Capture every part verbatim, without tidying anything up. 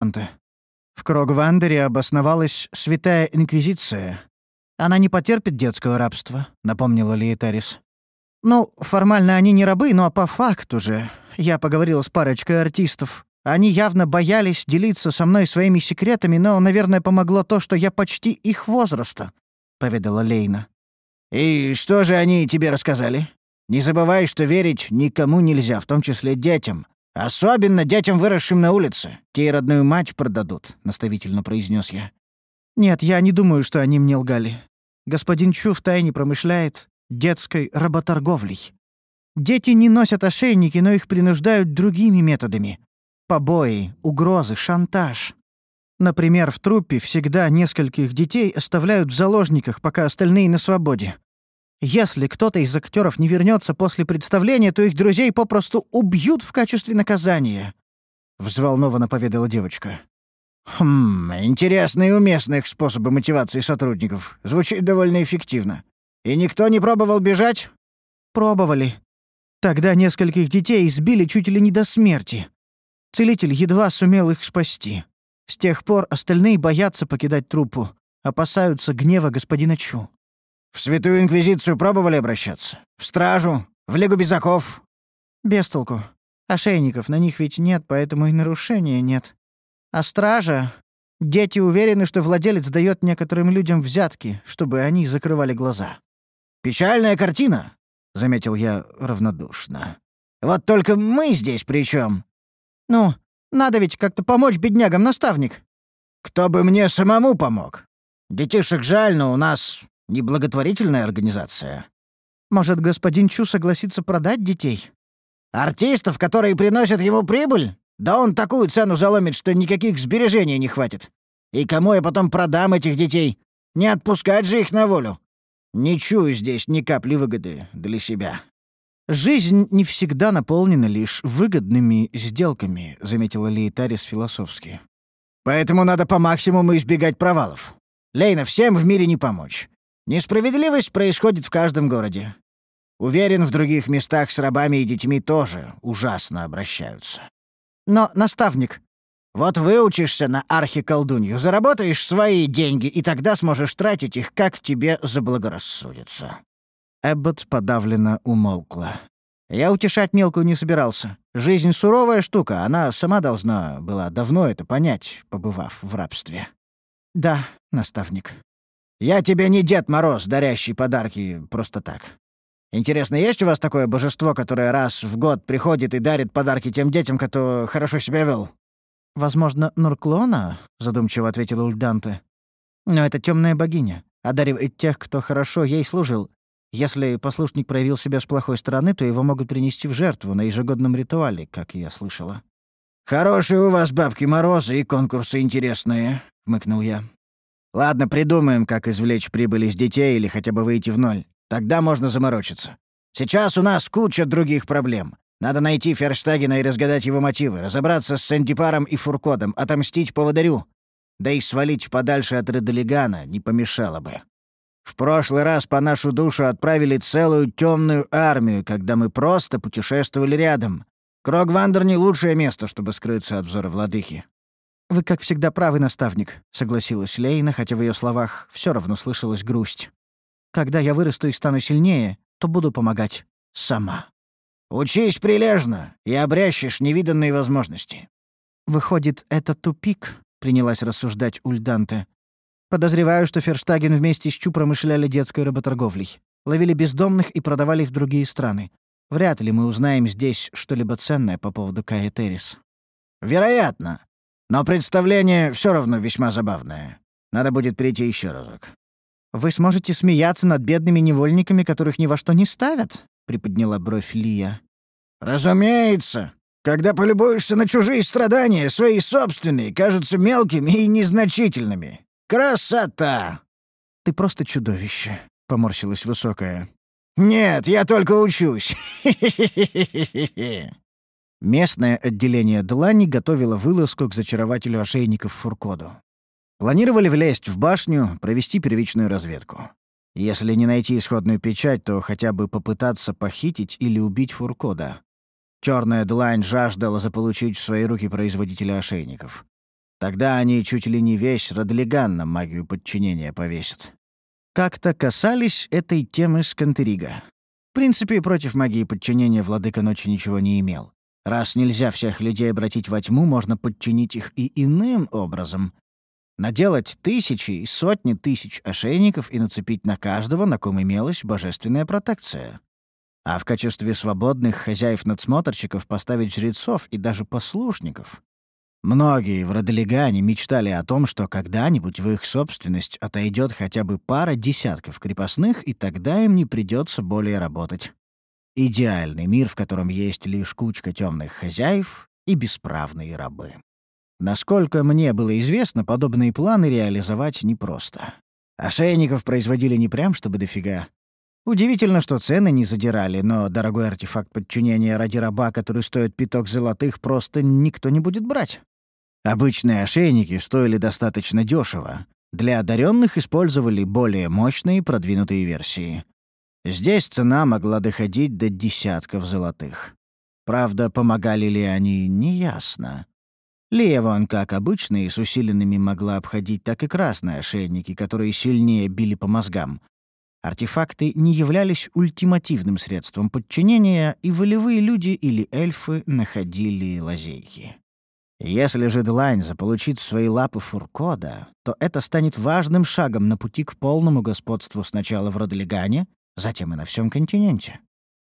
Ульданте. «В Крогвандере обосновалась Святая Инквизиция. Она не потерпит детского рабства», — напомнила Лиетарис. «Ну, формально они не рабы, но по факту же. Я поговорила с парочкой артистов. Они явно боялись делиться со мной своими секретами, но, наверное, помогло то, что я почти их возраста», — поведала Лейна. «И что же они тебе рассказали? Не забывай, что верить никому нельзя, в том числе детям. Особенно детям, выросшим на улице. Те и родную мать продадут», — наставительно произнес я. «Нет, я не думаю, что они мне лгали. Господин Чу втайне промышляет детской работорговлей. Дети не носят ошейники, но их принуждают другими методами. Побои, угрозы, шантаж. Например, в труппе всегда нескольких детей оставляют в заложниках, пока остальные на свободе. Если кто-то из актеров не вернется после представления, то их друзей попросту убьют в качестве наказания», — взволнованно поведала девочка. «Хм, интересные и уместные способы мотивации сотрудников. Звучит довольно эффективно. И никто не пробовал бежать?» «Пробовали. Тогда нескольких детей избили чуть ли не до смерти. Целитель едва сумел их спасти. С тех пор остальные боятся покидать труппу, опасаются гнева господина Чу». «В Святую Инквизицию пробовали обращаться? В Стражу? В Лигу Безаков?» «Без толку. Ошейников на них ведь нет, поэтому и нарушения нет. А стража? Дети уверены, что владелец дает некоторым людям взятки, чтобы они закрывали глаза». «Печальная картина», — заметил я равнодушно. «Вот только мы здесь при чем? «Ну, надо ведь как-то помочь беднягам, наставник». «Кто бы мне самому помог? Детишек жаль, но у нас не благотворительная организация». «Может, господин Чу согласится продать детей?» «Артистов, которые приносят ему прибыль? Да он такую цену заломит, что никаких сбережений не хватит. И кому я потом продам этих детей? Не отпускать же их на волю. Не чую здесь ни капли выгоды для себя». «Жизнь не всегда наполнена лишь выгодными сделками», — заметила Лиетарис философски. «Поэтому надо по максимуму избегать провалов. Лейна, всем в мире не помочь. Несправедливость происходит в каждом городе. Уверен, в других местах с рабами и детьми тоже ужасно обращаются». «Но, наставник...» «Вот выучишься на архиколдунью, заработаешь свои деньги, и тогда сможешь тратить их, как тебе заблагорассудится». Эббот подавленно умолкла. Я утешать мелкую не собирался. Жизнь — суровая штука, она сама должна была давно это понять, побывав в рабстве. «Да, наставник». «Я тебе не Дед Мороз, дарящий подарки просто так. Интересно, есть у вас такое божество, которое раз в год приходит и дарит подарки тем детям, кто хорошо себя вел?» «Возможно, Нурклона?» — задумчиво ответила Ульданте. «Но это темная богиня. Одаривает тех, кто хорошо ей служил. Если послушник проявил себя с плохой стороны, то его могут принести в жертву на ежегодном ритуале, как я слышала». «Хорошие у вас бабки Морозы и конкурсы интересные», — хмыкнул я. «Ладно, придумаем, как извлечь прибыль из детей или хотя бы выйти в ноль. Тогда можно заморочиться. Сейчас у нас куча других проблем. Надо найти Ферштагена и разгадать его мотивы, разобраться с Сандипаром и Фуркодом, отомстить поводырю. Да и свалить подальше от Редолигана не помешало бы. В прошлый раз по нашу душу отправили целую темную армию, когда мы просто путешествовали рядом. Крогвандер — не лучшее место, чтобы скрыться от взора владыки». «Вы, как всегда, правы, наставник», — согласилась Лейна, хотя в ее словах все равно слышалась грусть. «Когда я вырасту и стану сильнее, то буду помогать сама». «Учись прилежно и обрящешь невиданные возможности». «Выходит, это тупик», — принялась рассуждать Ульданте. «Подозреваю, что Ферштаген вместе с Чу промышляли детской работорговлей. Ловили бездомных и продавали в другие страны. Вряд ли мы узнаем здесь что-либо ценное по поводу Каэтерис». «Вероятно. Но представление все равно весьма забавное. Надо будет прийти еще разок». «Вы сможете смеяться над бедными невольниками, которых ни во что не ставят?» — приподняла бровь Лия. «Разумеется. Когда полюбуешься на чужие страдания, свои собственные кажутся мелкими и незначительными. Красота!» «Ты просто чудовище», — поморщилась высокая. «Нет, я только учусь». Местное отделение Длани готовило вылазку к зачарователю ошейников Фуркоду. Планировали влезть в башню, провести первичную разведку. Если не найти исходную печать, то хотя бы попытаться похитить или убить Фуркода. Черная Длань жаждала заполучить в свои руки производителя ошейников. Тогда они чуть ли не весь Родлиган на магию подчинения повесят. Как-то касались этой темы Скантерига. В принципе, против магии подчинения владыка ночи ничего не имел. Раз нельзя всех людей обратить во тьму, можно подчинить их и иным образом. Наделать тысячи и сотни тысяч ошейников и нацепить на каждого, на ком имелась божественная протекция. А в качестве свободных хозяев-надсмотрщиков поставить жрецов и даже послушников. Многие в Родлигане мечтали о том, что когда-нибудь в их собственность отойдет хотя бы пара десятков крепостных, и тогда им не придется более работать. Идеальный мир, в котором есть лишь кучка темных хозяев и бесправные рабы. Насколько мне было известно, подобные планы реализовать непросто. Ошейников производили не прям чтобы дофига. Удивительно, что цены не задирали, но дорогой артефакт подчинения ради раба, который стоит пяток золотых, просто никто не будет брать. Обычные ошейники стоили достаточно дешево. Для одаренных использовали более мощные продвинутые версии. Здесь цена могла доходить до десятков золотых. Правда, помогали ли они, неясно. Лия вон, как обычные, с усиленными могла обходить так и красные ошейники, которые сильнее били по мозгам. Артефакты не являлись ультимативным средством подчинения, и волевые люди или эльфы находили лазейки. Если же Длань заполучит в свои лапы Фуркода, то это станет важным шагом на пути к полному господству сначала в Родлигане, затем и на всем континенте.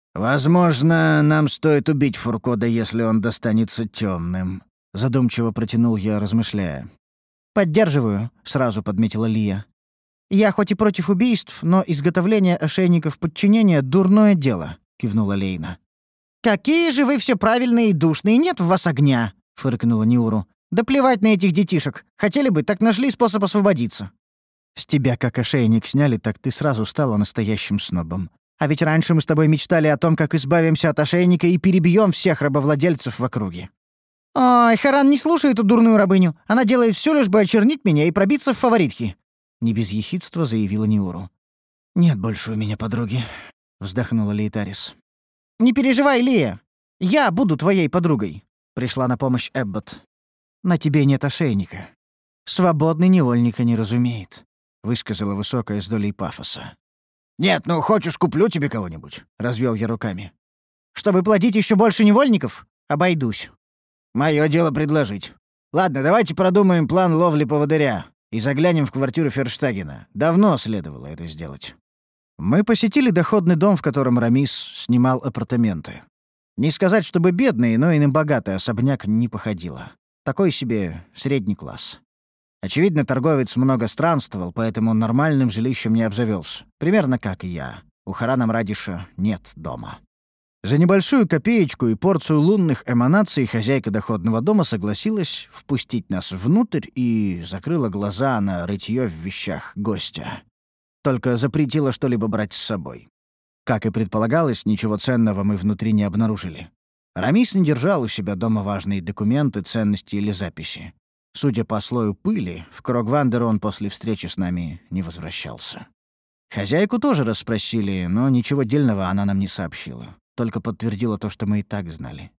«Возможно, нам стоит убить Фуркода, если он достанется темным», — задумчиво протянул я, размышляя. «Поддерживаю», — сразу подметила Лия. «Я хоть и против убийств, но изготовление ошейников подчинения — дурное дело», — кивнула Лейна. «Какие же вы все правильные и душные, нет в вас огня!» — фыркнула Ниуру. «Да плевать на этих детишек. Хотели бы, так нашли способ освободиться». «С тебя как ошейник сняли, так ты сразу стала настоящим снобом. А ведь раньше мы с тобой мечтали о том, как избавимся от ошейника и перебьем всех рабовладельцев в округе». «Ой, Харан, не слушай эту дурную рабыню. Она делает все, лишь бы очернить меня и пробиться в фаворитки», — не без ехидства заявила Ниуру. «Нет больше у меня подруги», — вздохнула Лейтарис. «Не переживай, Лия. Я буду твоей подругой», — пришла на помощь Эббот. «На тебе нет ошейника. Свободный невольника не разумеет», — высказала высокая с долей пафоса. «Нет, ну хочешь, куплю тебе кого-нибудь», — развел я руками. «Чтобы плодить еще больше невольников? Обойдусь». «Мое дело предложить. Ладно, давайте продумаем план ловли поводыря и заглянем в квартиру Ферштагена. Давно следовало это сделать». Мы посетили доходный дом, в котором Рамис снимал апартаменты. Не сказать, чтобы бедный, но и на богатый особняк не походило. Такой себе средний класс. Очевидно, торговец много странствовал, поэтому нормальным жилищем не обзавелся. Примерно как и я. У Харана Мрадиша нет дома. За небольшую копеечку и порцию лунных эманаций хозяйка доходного дома согласилась впустить нас внутрь и закрыла глаза на рытьё в вещах гостя. Только запретила что-либо брать с собой. Как и предполагалось, ничего ценного мы внутри не обнаружили. Рамис не держал у себя дома важные документы, ценности или записи. Судя по слою пыли, в Крогвандер он после встречи с нами не возвращался. Хозяйку тоже расспросили, но ничего дельного она нам не сообщила. Только подтвердила то, что мы и так знали.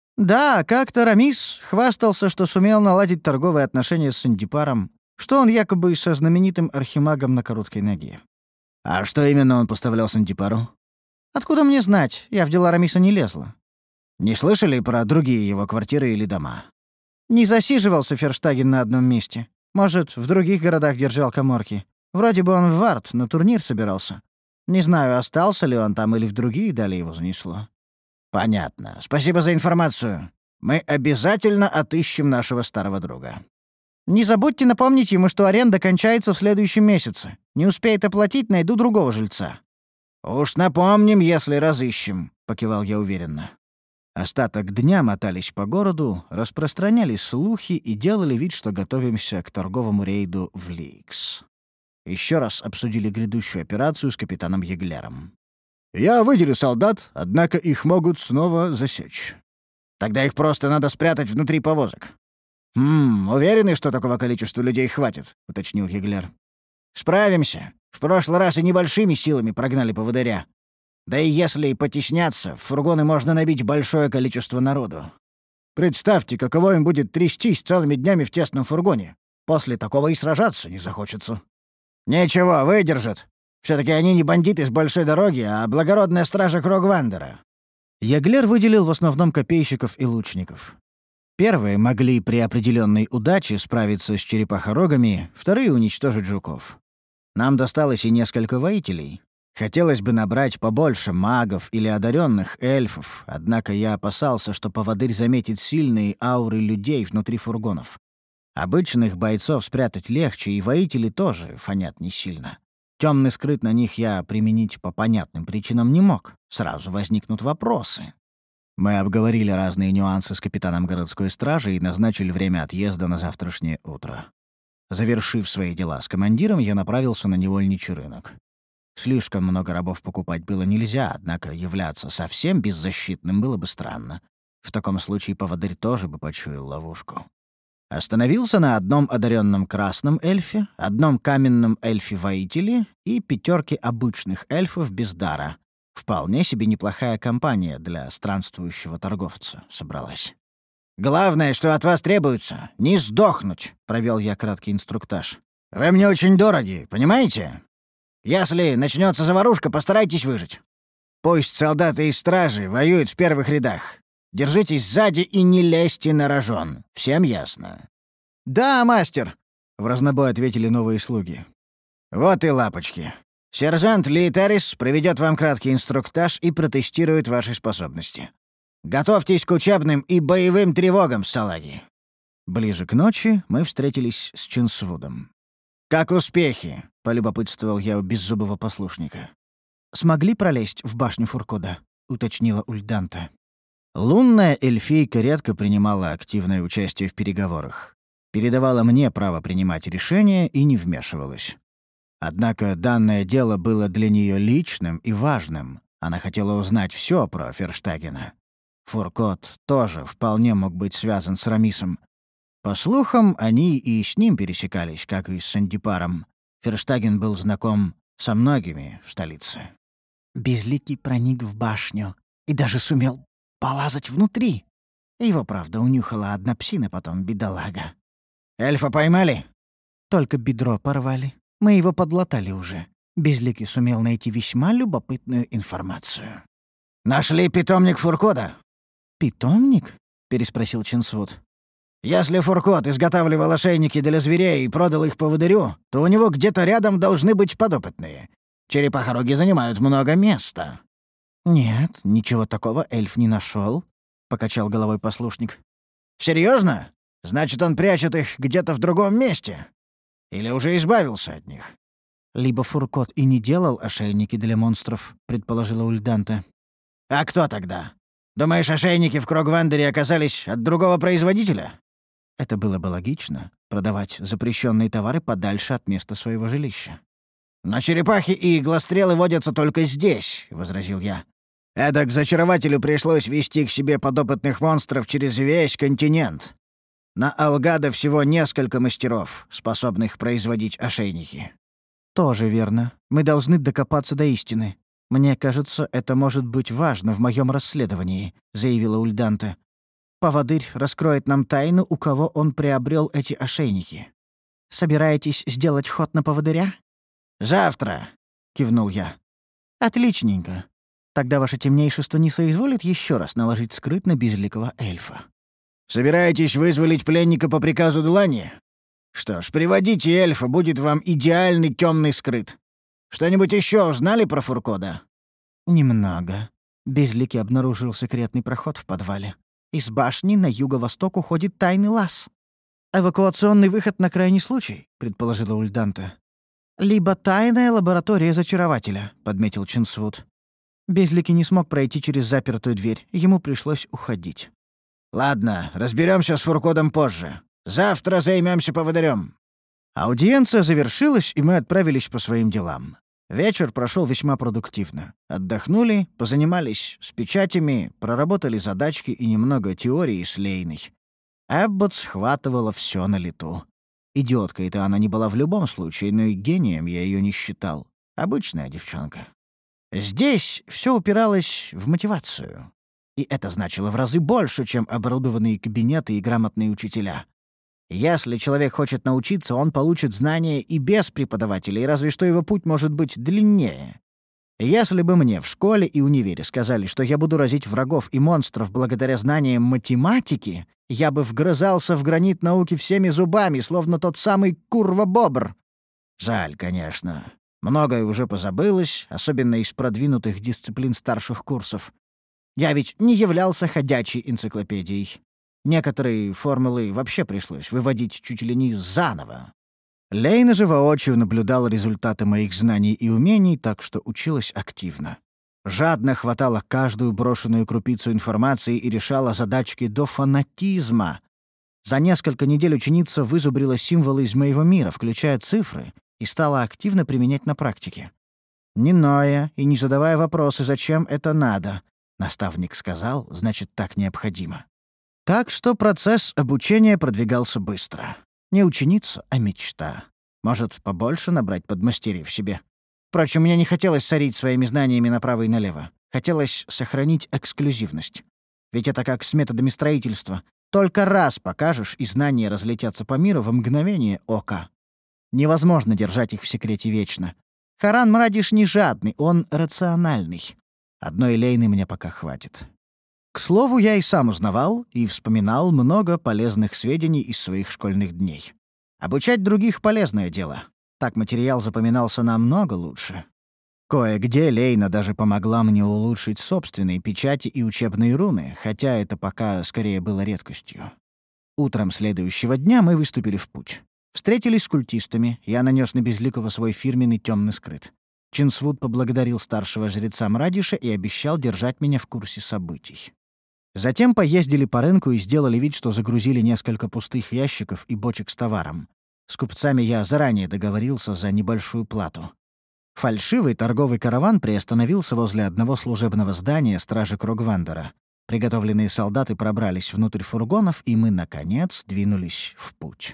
Да, как-то Рамис хвастался, что сумел наладить торговые отношения с Сандипаром, что он якобы со знаменитым архимагом на короткой ноге. А что именно он поставлял Сандипару? Откуда мне знать? Я в дела Рамиса не лезла. Не слышали про другие его квартиры или дома? Не засиживался Ферштаген на одном месте. Может, в других городах держал каморки. Вроде бы он в Варт на турнир собирался. Не знаю, остался ли он там или в другие дали его занесло. Понятно. Спасибо за информацию. Мы обязательно отыщем нашего старого друга. Не забудьте напомнить ему, что аренда кончается в следующем месяце. Не успеет оплатить, найду другого жильца. Уж напомним, если разыщем, покивал я уверенно. Остаток дня мотались по городу, распространяли слухи и делали вид, что готовимся к торговому рейду в Ликс. Еще раз обсудили грядущую операцию с капитаном Еглером. «Я выделю солдат, однако их могут снова засечь. Тогда их просто надо спрятать внутри повозок». «Хм, уверены, что такого количества людей хватит?» — уточнил Еглер. «Справимся. В прошлый раз и небольшими силами прогнали поводыря. Да и если и потеснятся, в фургоны можно набить большое количество народу». Представьте, каково им будет трястись целыми днями в тесном фургоне. После такого и сражаться не захочется». «Ничего, выдержат. Все-таки они не бандиты с большой дороги, а благородная стража Крогвандера». Яглер выделил в основном копейщиков и лучников. Первые могли при определенной удаче справиться с черепахорогами, вторые — уничтожить жуков. Нам досталось и несколько воителей. Хотелось бы набрать побольше магов или одаренных эльфов, однако я опасался, что поводырь заметит сильные ауры людей внутри фургонов. Обычных бойцов спрятать легче, и воители тоже фонят не сильно. Темный скрыт на них я применить по понятным причинам не мог. Сразу возникнут вопросы. Мы обговорили разные нюансы с капитаном городской стражи и назначили время отъезда на завтрашнее утро. Завершив свои дела с командиром, я направился на невольничий рынок. Слишком много рабов покупать было нельзя, однако являться совсем беззащитным было бы странно. В таком случае поводырь тоже бы почуял ловушку. Остановился на одном одаренном красном эльфе, одном каменном эльфе-воителе и пятерке обычных эльфов без дара. Вполне себе неплохая компания для странствующего торговца собралась. «Главное, что от вас требуется — не сдохнуть», — провел я краткий инструктаж. «Вы мне очень дороги, понимаете? Если начнется заварушка, постарайтесь выжить. Пусть солдаты и стражи воюют в первых рядах. Держитесь сзади и не лезьте на рожон. Всем ясно?» «Да, мастер», — в разнобой ответили новые слуги. «Вот и лапочки. Сержант Литерис проведет вам краткий инструктаж и протестирует ваши способности. Готовьтесь к учебным и боевым тревогам, салаги». Ближе к ночи мы встретились с Чинсвудом. «Как успехи?» — полюбопытствовал я у беззубого послушника. «Смогли пролезть в башню Фуркода?» — уточнила Ульданта. Лунная эльфийка редко принимала активное участие в переговорах. Передавала мне право принимать решения и не вмешивалась. Однако данное дело было для нее личным и важным. Она хотела узнать все про Ферштагена. Фуркот тоже вполне мог быть связан с Рамисом. По слухам, они и с ним пересекались, как и с Сандипаром. Ферштаген был знаком со многими в столице. Безликий проник в башню и даже сумел полазать внутри. Его, правда, унюхала одна псина, потом бедолага. «Эльфа поймали?» Только бедро порвали. Мы его подлатали уже. Безликий сумел найти весьма любопытную информацию. «Нашли питомник Фуркода?» «Питомник?» — переспросил Чинсвуд. «Если Фуркот изготавливал ошейники для зверей и продал их поводырю, то у него где-то рядом должны быть подопытные. Черепахороги занимают много места». «Нет, ничего такого эльф не нашел, покачал головой послушник. «Серьезно? Значит, он прячет их где-то в другом месте? Или уже избавился от них?» «Либо Фуркот и не делал ошейники для монстров», — предположила Ульданта. «А кто тогда? Думаешь, ошейники в Крогвандере оказались от другого производителя?» Это было бы логично — продавать запрещенные товары подальше от места своего жилища. «Но черепахи и иглострелы водятся только здесь», — возразил я. «Эдак зачарователю пришлось вести к себе подопытных монстров через весь континент. На Алгада всего несколько мастеров, способных производить ошейники». «Тоже верно. Мы должны докопаться до истины. Мне кажется, это может быть важно в моем расследовании», — заявила Ульданта. «Поводырь раскроет нам тайну, у кого он приобрел эти ошейники. Собираетесь сделать ход на поводыря?» «Завтра», — кивнул я. «Отличненько. Тогда ваше темнейшество не соизволит еще раз наложить скрыт на безликого эльфа». «Собираетесь вызволить пленника по приказу Длани? Что ж, приводите эльфа, будет вам идеальный темный скрыт. Что-нибудь еще узнали про Фуркода?» «Немного. Безликий обнаружил секретный проход в подвале. Из башни на юго-восток уходит тайный лаз. Эвакуационный выход на крайний случай», — предположила Ульданта. «Либо тайная лаборатория зачарователя», — подметил Чинсвуд. Безликий не смог пройти через запертую дверь. Ему пришлось уходить. «Ладно, разберемся с Фуркодом позже. Завтра займемся поводырем». Аудиенция завершилась, и мы отправились по своим делам. Вечер прошел весьма продуктивно. Отдохнули, позанимались с печатями, проработали задачки и немного теории с Лейной. Эббот схватывала все на лету. Идиоткой-то она не была в любом случае, но и гением я ее не считал. Обычная девчонка. Здесь все упиралось в мотивацию. И это значило в разы больше, чем оборудованные кабинеты и грамотные учителя. Если человек хочет научиться, он получит знания и без преподавателей, разве что его путь может быть длиннее. Если бы мне в школе и универе сказали, что я буду разить врагов и монстров благодаря знаниям математики, я бы вгрызался в гранит науки всеми зубами, словно тот самый курва-бобр. Жаль, конечно. Многое уже позабылось, особенно из продвинутых дисциплин старших курсов. Я ведь не являлся ходячей энциклопедией. Некоторые формулы вообще пришлось выводить чуть ли не заново. Лейна же воочию наблюдала результаты моих знаний и умений, так что училась активно. Жадно хватала каждую брошенную крупицу информации и решала задачки до фанатизма. За несколько недель ученица вызубрила символы из моего мира, включая цифры, и стала активно применять на практике. Не ноя и не задавая вопросы, зачем это надо. Наставник сказал, значит, так необходимо. Так что процесс обучения продвигался быстро. Не ученица, а мечта. Может, побольше набрать подмастерьев себе. Впрочем, мне не хотелось сорить своими знаниями направо и налево. Хотелось сохранить эксклюзивность. Ведь это как с методами строительства. Только раз покажешь, и знания разлетятся по миру в мгновение ока. Невозможно держать их в секрете вечно. Харан Мрадиш не жадный, он рациональный. Одной Лейны мне пока хватит. К слову, я и сам узнавал и вспоминал много полезных сведений из своих школьных дней. Обучать других — полезное дело. Так материал запоминался намного лучше. Кое-где Лейна даже помогла мне улучшить собственные печати и учебные руны, хотя это пока скорее было редкостью. Утром следующего дня мы выступили в путь. Встретились с культистами, я нанес на Безликого свой фирменный темный скрыт. Чинсвуд поблагодарил старшего жреца Мрадиша и обещал держать меня в курсе событий. Затем поездили по рынку и сделали вид, что загрузили несколько пустых ящиков и бочек с товаром. С купцами я заранее договорился за небольшую плату. Фальшивый торговый караван приостановился возле одного служебного здания стражи Крогвандера. Приготовленные солдаты пробрались внутрь фургонов, и мы, наконец, двинулись в путь.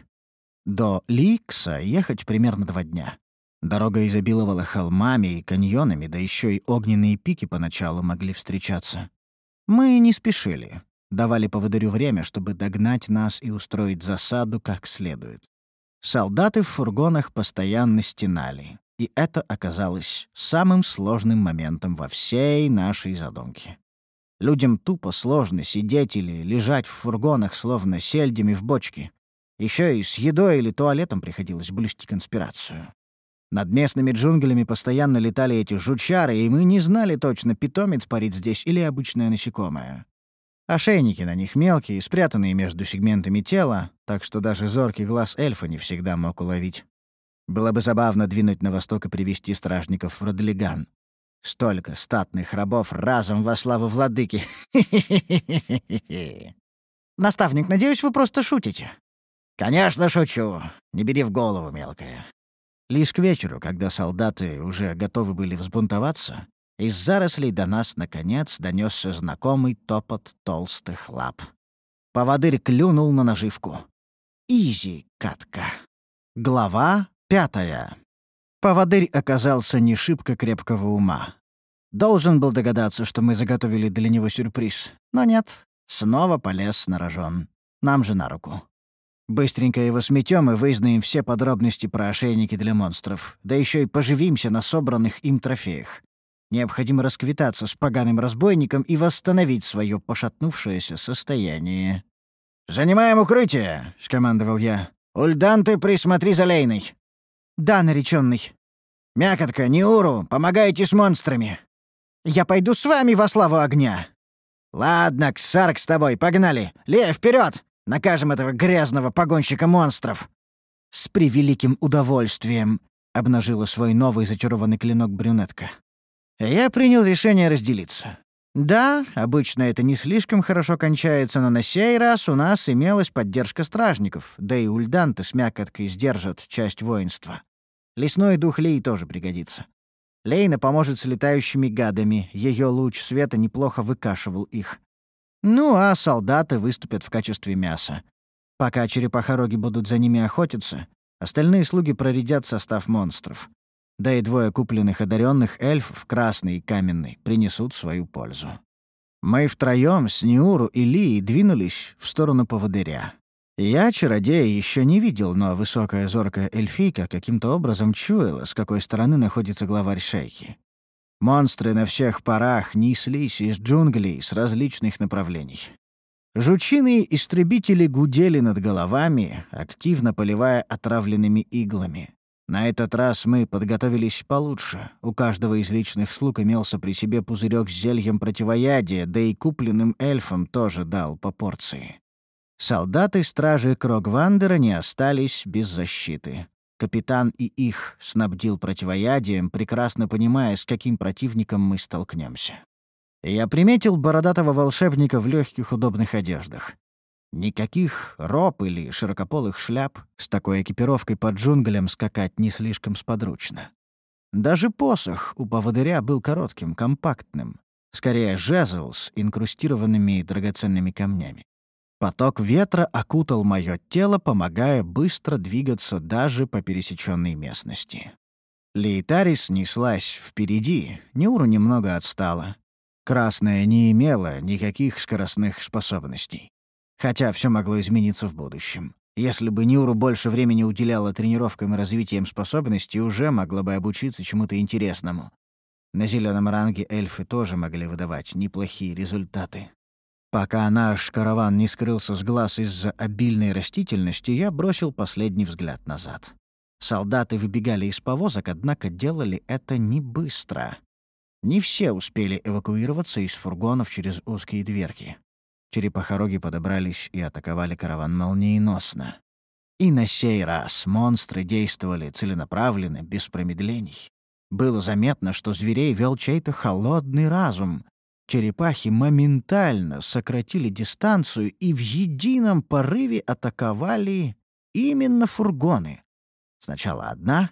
До Ликса ехать примерно два дня. Дорога изобиловала холмами и каньонами, да еще и огненные пики поначалу могли встречаться. Мы не спешили, давали поводырю время, чтобы догнать нас и устроить засаду как следует. Солдаты в фургонах постоянно стенали, и это оказалось самым сложным моментом во всей нашей задумке. Людям тупо сложно сидеть или лежать в фургонах, словно сельдями в бочке. Еще и с едой или туалетом приходилось блюсти конспирацию. Над местными джунглями постоянно летали эти жучары, и мы не знали точно, питомец парит здесь или обычное насекомое. Ошейники на них мелкие, спрятанные между сегментами тела, так что даже зоркий глаз эльфа не всегда мог уловить. Было бы забавно двинуть на восток и привести стражников в Родлиган. Столько статных рабов разом во славу владыки. Наставник, надеюсь, вы просто шутите. Конечно, шучу. Не бери в голову, мелкая. Лишь к вечеру, когда солдаты уже готовы были взбунтоваться, из зарослей до нас, наконец, донесся знакомый топот толстых лап. Поводырь клюнул на наживку. Изи, катка. Глава пятая. Поводырь оказался не шибко крепкого ума. Должен был догадаться, что мы заготовили для него сюрприз. Но нет, снова полез на рожон. Нам же на руку. Быстренько его сметём и выизнаем все подробности про ошейники для монстров, да еще и поживимся на собранных им трофеях. Необходимо расквитаться с поганым разбойником и восстановить свое пошатнувшееся состояние. «Занимаем укрытие!» — скомандовал я. «Ульдан, ты присмотри за Лейной!» «Да, наречённый». «Мякотка, Неуру, помогайте с монстрами!» «Я пойду с вами во славу огня!» «Ладно, Ксарк с тобой, погнали! Лея, вперед! Накажем этого грязного погонщика монстров!» «С превеликим удовольствием!» — обнажила свой новый зачарованный клинок брюнетка. Я принял решение разделиться. Да, обычно это не слишком хорошо кончается, но на сей раз у нас имелась поддержка стражников, да и ульданты с мякоткой сдержат часть воинства. Лесной дух Лей тоже пригодится. Лейна поможет с летающими гадами, ее луч света неплохо выкашивал их. Ну, а солдаты выступят в качестве мяса. Пока черепахороги будут за ними охотиться, остальные слуги проредят состав монстров. Да и двое купленных одаренных эльфов, красный и каменный, принесут свою пользу. Мы втроём с Ниуру и Лией двинулись в сторону поводыря. Я, чародея, еще не видел, но высокая зоркая эльфийка каким-то образом чуяла, с какой стороны находится главарь шейхи. Монстры на всех парах неслись из джунглей с различных направлений. Жучиные истребители гудели над головами, активно поливая отравленными иглами. На этот раз мы подготовились получше. У каждого из личных слуг имелся при себе пузырек с зельем противоядия, да и купленным эльфам тоже дал по порции. Солдаты стражи Крогвандера не остались без защиты. Капитан и их снабдил противоядием, прекрасно понимая, с каким противником мы столкнемся. Я приметил бородатого волшебника в легких удобных одеждах. Никаких роб или широкополых шляп, с такой экипировкой по джунглям скакать не слишком сподручно. Даже посох у поводыря был коротким, компактным, скорее жезл с инкрустированными драгоценными камнями. Поток ветра окутал мое тело, помогая быстро двигаться даже по пересеченной местности. Лейтарис неслась впереди, Ниуру немного отстала. Красная не имела никаких скоростных способностей. Хотя все могло измениться в будущем. Если бы Ниуру больше времени уделяла тренировкам и развитием способностей, уже могла бы обучиться чему-то интересному. На зеленом ранге эльфы тоже могли выдавать неплохие результаты. Пока наш караван не скрылся с глаз из-за обильной растительности, я бросил последний взгляд назад. Солдаты выбегали из повозок, однако делали это не быстро. Не все успели эвакуироваться из фургонов через узкие дверки. Черепахороги подобрались и атаковали караван молниеносно. И на сей раз монстры действовали целенаправленно, без промедлений. Было заметно, что зверей вел чей-то холодный разум. Черепахи моментально сократили дистанцию и в едином порыве атаковали именно фургоны. Сначала одна,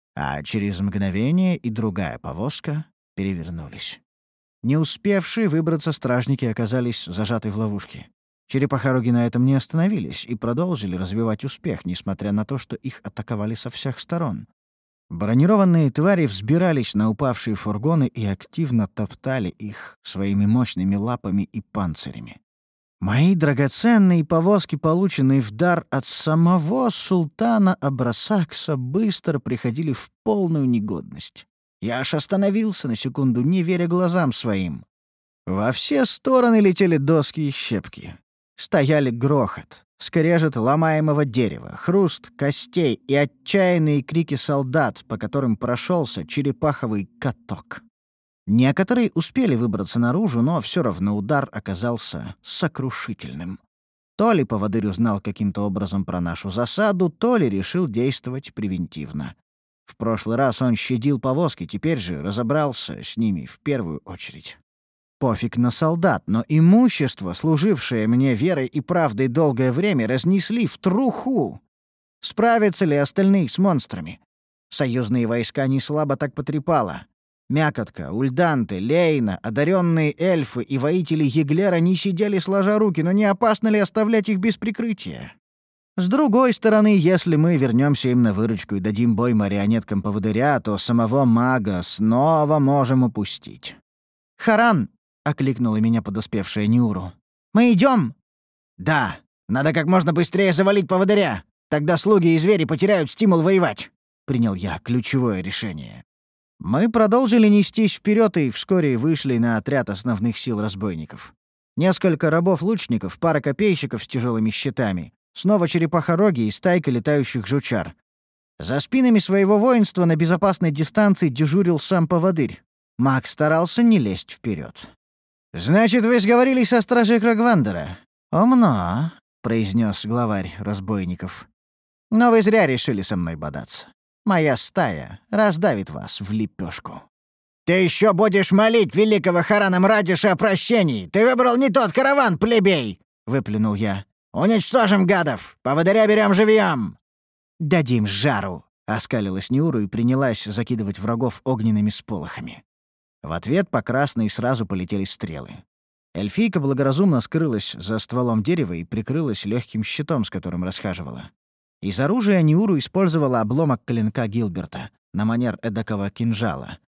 а через мгновение и другая повозка перевернулись. Не успевшие выбраться стражники оказались зажаты в ловушке. Черепахороги на этом не остановились и продолжили развивать успех, несмотря на то, что их атаковали со всех сторон. Бронированные твари взбирались на упавшие фургоны и активно топтали их своими мощными лапами и панцирями. Мои драгоценные повозки, полученные в дар от самого султана Абрасакса, быстро приходили в полную негодность. Я аж остановился на секунду, не веря глазам своим. Во все стороны летели доски и щепки. Стояли грохот, скрежет ломаемого дерева, хруст костей и отчаянные крики солдат, по которым прошелся черепаховый каток. Некоторые успели выбраться наружу, но все равно удар оказался сокрушительным. То ли поводырь узнал каким-то образом про нашу засаду, то ли решил действовать превентивно. В прошлый раз он щадил повозки, теперь же разобрался с ними в первую очередь. Пофиг на солдат, но имущество, служившее мне верой и правдой долгое время, разнесли в труху. Справятся ли остальные с монстрами? Союзные войска не слабо так потрепало. Мякотка, Ульданты, Лейна, одаренные эльфы и воители Еглера не сидели сложа руки, но не опасно ли оставлять их без прикрытия? С другой стороны, если мы вернемся им на выручку и дадим бой марионеткам поводыря, то самого мага снова можем упустить. «Харан!» — окликнула меня подоспевшая Ниуру. «Мы идем?» «Да, надо как можно быстрее завалить поводыря. Тогда слуги и звери потеряют стимул воевать», — принял я ключевое решение. Мы продолжили нестись вперед и вскоре вышли на отряд основных сил разбойников. Несколько рабов-лучников, пара копейщиков с тяжелыми щитами, снова черепахороги и стайка летающих жучар. За спинами своего воинства на безопасной дистанции дежурил сам поводырь. Маг старался не лезть вперед. «Значит, вы сговорились со стражей Крогвандера?» «Умно», — произнес главарь разбойников. «Но вы зря решили со мной бодаться. Моя стая раздавит вас в лепешку». «Ты еще будешь молить великого Харана Мрадиша о прощении! Ты выбрал не тот караван, плебей!» — выплюнул я. «Уничтожим гадов! Поводыря берем живьем!» «Дадим жару!» — оскалилась Ниуру и принялась закидывать врагов огненными сполохами. В ответ по красной сразу полетели стрелы. Эльфийка благоразумно скрылась за стволом дерева и прикрылась легким щитом, с которым расхаживала. Из оружия Ниуру использовала обломок клинка Гилберта на манер эдакого кинжала.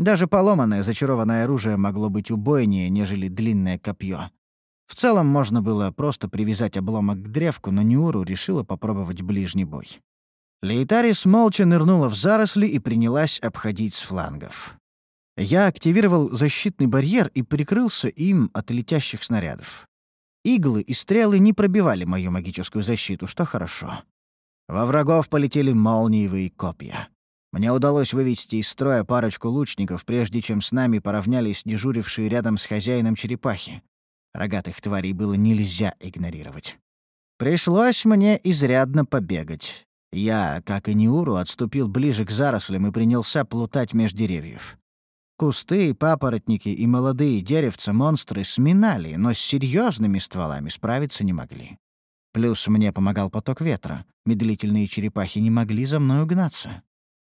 Даже поломанное зачарованное оружие могло быть убойнее, нежели длинное копье. В целом можно было просто привязать обломок к древку, но Нюру решила попробовать ближний бой. Лейтарис молча нырнула в заросли и принялась обходить с флангов. Я активировал защитный барьер и прикрылся им от летящих снарядов. Иглы и стрелы не пробивали мою магическую защиту, что хорошо. Во врагов полетели молниевые копья. Мне удалось вывести из строя парочку лучников, прежде чем с нами поравнялись дежурившие рядом с хозяином черепахи. Рогатых тварей было нельзя игнорировать. Пришлось мне изрядно побегать. Я, как и Ниуру, отступил ближе к зарослям и принялся плутать меж деревьев. Кусты, папоротники и молодые деревца монстры сминали, но с серьезными стволами справиться не могли. Плюс мне помогал поток ветра. Медлительные черепахи не могли за мной угнаться.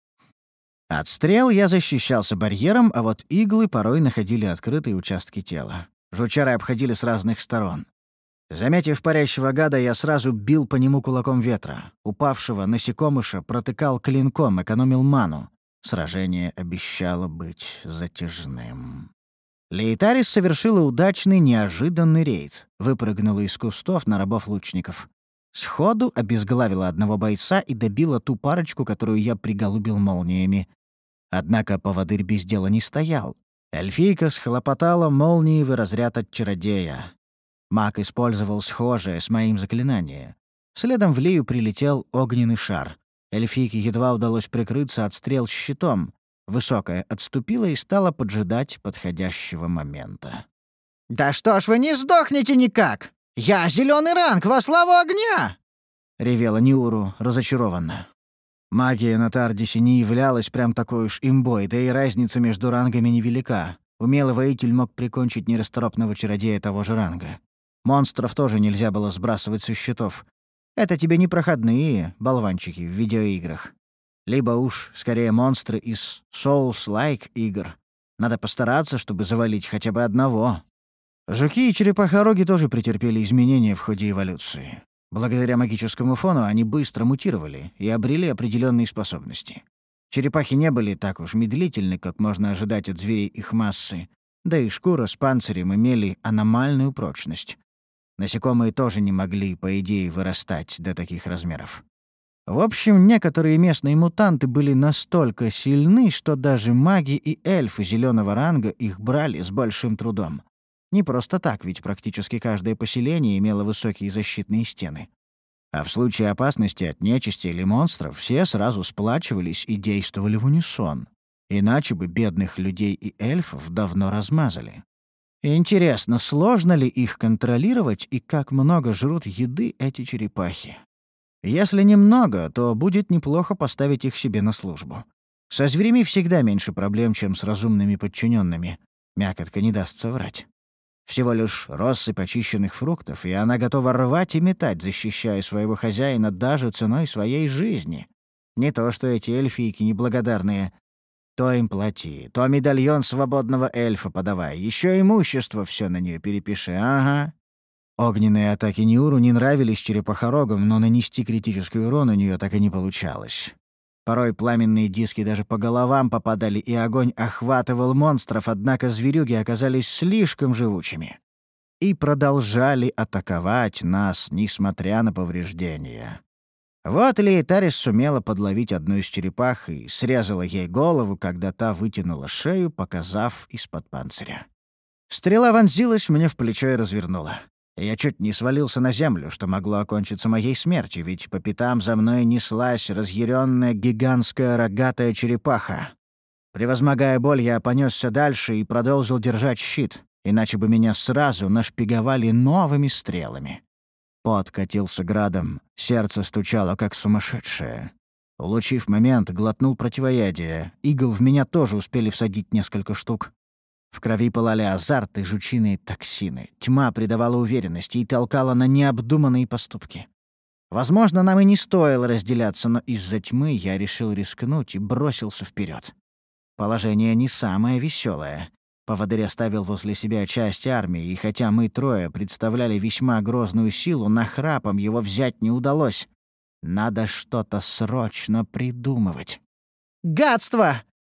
От стрел я защищался барьером, а вот иглы порой находили открытые участки тела. Жучары обходили с разных сторон. Заметив парящего гада, я сразу бил по нему кулаком ветра. Упавшего насекомыша протыкал клинком, экономил ману. Сражение обещало быть затяжным. Лейтарис совершила удачный, неожиданный рейд. Выпрыгнула из кустов на рабов-лучников. Сходу обезглавила одного бойца и добила ту парочку, которую я приголубил молниями. Однако поводырь без дела не стоял. Эльфийка схлопотала молниевый разряд от чародея. Маг использовал схожее с моим заклинание. Следом в Лию прилетел огненный шар. Эльфийке едва удалось прикрыться от стрел щитом. Высокая отступила и стала поджидать подходящего момента. «Да что ж вы не сдохнете никак! Я зеленый ранг во славу огня!» — ревела Ниуру разочарованно. Магия на Тардисе не являлась прям такой уж имбой, да и разница между рангами невелика. Умелый воитель мог прикончить нерасторопного чародея того же ранга. Монстров тоже нельзя было сбрасывать со счетов. Это тебе не проходные болванчики в видеоиграх. Либо уж, скорее, монстры из Souls-like игр. Надо постараться, чтобы завалить хотя бы одного. Жуки и черепахороги тоже претерпели изменения в ходе эволюции. Благодаря магическому фону они быстро мутировали и обрели определенные способности. Черепахи не были так уж медлительны, как можно ожидать от зверей их массы, да и шкура с панцирем имели аномальную прочность. Насекомые тоже не могли, по идее, вырастать до таких размеров. В общем, некоторые местные мутанты были настолько сильны, что даже маги и эльфы зеленого ранга их брали с большим трудом. Не просто так, ведь практически каждое поселение имело высокие защитные стены. А в случае опасности от нечисти или монстров все сразу сплачивались и действовали в унисон. Иначе бы бедных людей и эльфов давно размазали. Интересно, сложно ли их контролировать и как много жрут еды эти черепахи? Если немного, то будет неплохо поставить их себе на службу. Со зверями всегда меньше проблем, чем с разумными подчиненными. Мякотка не даст соврать. Всего лишь россыпь очищенных фруктов, и она готова рвать и метать, защищая своего хозяина даже ценой своей жизни. Не то что эти эльфийки неблагодарные. То им плати, то медальон свободного эльфа подавай, еще имущество все на нее перепиши, ага. Огненные атаки Ниуру не нравились черепахорогам, но нанести критический урон у нее так и не получалось. Порой пламенные диски даже по головам попадали, и огонь охватывал монстров, однако зверюги оказались слишком живучими. И продолжали атаковать нас, несмотря на повреждения. Вот Лейтарис сумела подловить одну из черепах и срезала ей голову, когда та вытянула шею, показав из-под панциря. Стрела вонзилась мне в плечо и развернула. Я чуть не свалился на землю, что могло окончиться моей смертью, ведь по пятам за мной неслась разъяренная гигантская рогатая черепаха. Превозмогая боль, я понесся дальше и продолжил держать щит, иначе бы меня сразу нашпиговали новыми стрелами. Пот катился градом, сердце стучало, как сумасшедшее. Улучив момент, глотнул противоядие. Игл в меня тоже успели всадить несколько штук. В крови пылали азарт и жучиные токсины. Тьма придавала уверенности и толкала на необдуманные поступки. Возможно, нам и не стоило разделяться, но из-за тьмы я решил рискнуть и бросился вперед. Положение не самое веселое. Поводырь оставил возле себя часть армии, и хотя мы трое представляли весьма грозную силу, нахрапом его взять не удалось. Надо что-то срочно придумывать. «Гадство!» —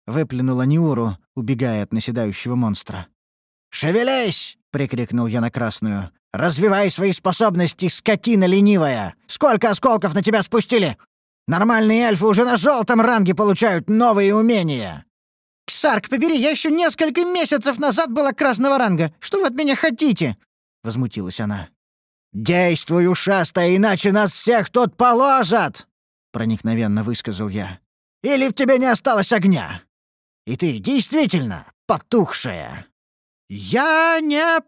выплюнула Ниуру, убегая от наседающего монстра. «Шевелись!» — прикрикнул я на красную. «Развивай свои способности, скотина ленивая! Сколько осколков на тебя спустили? Нормальные эльфы уже на желтом ранге получают новые умения!» «Ксарк, побери, я еще несколько месяцев назад была красного ранга. Что вы от меня хотите?» — возмутилась она. «Действуй, ушастая, иначе нас всех тут положат!» — проникновенно высказал я. «Или в тебе не осталось огня? И ты действительно потухшая!» «Я не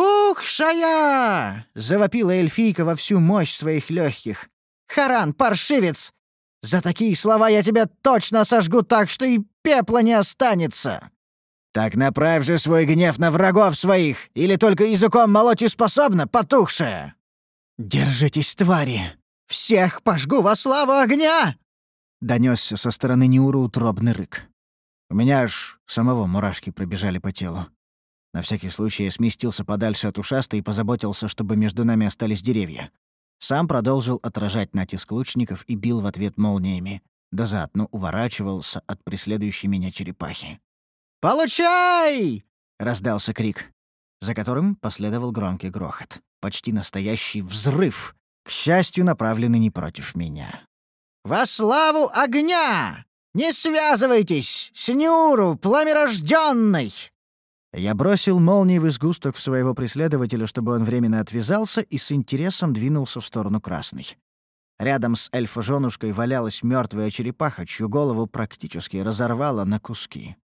потухшая!» — завопила эльфийка во всю мощь своих легких. «Харан, паршивец! За такие слова я тебя точно сожгу так, что и пепла не останется!» «Так направь же свой гнев на врагов своих, или только языком молоть и способна, потухшая!» «Держитесь, твари! Всех пожгу во славу огня!» — донесся со стороны Ниуру утробный рык. У меня аж самого мурашки пробежали по телу. На всякий случай я сместился подальше от ушастой и позаботился, чтобы между нами остались деревья. Сам продолжил отражать натиск лучников и бил в ответ молниями, да заодно уворачивался от преследующей меня черепахи. «Получай!» — раздался крик, за которым последовал громкий грохот. Почти настоящий взрыв, к счастью, направленный не против меня. «Во славу огня! Не связывайтесь с Ниуру, пламерождённой!» Я бросил молниевый сгусток в своего преследователя, чтобы он временно отвязался, и с интересом двинулся в сторону красной. Рядом с эльфа-жёнушкой валялась мёртвая черепаха, чью голову практически разорвала на куски.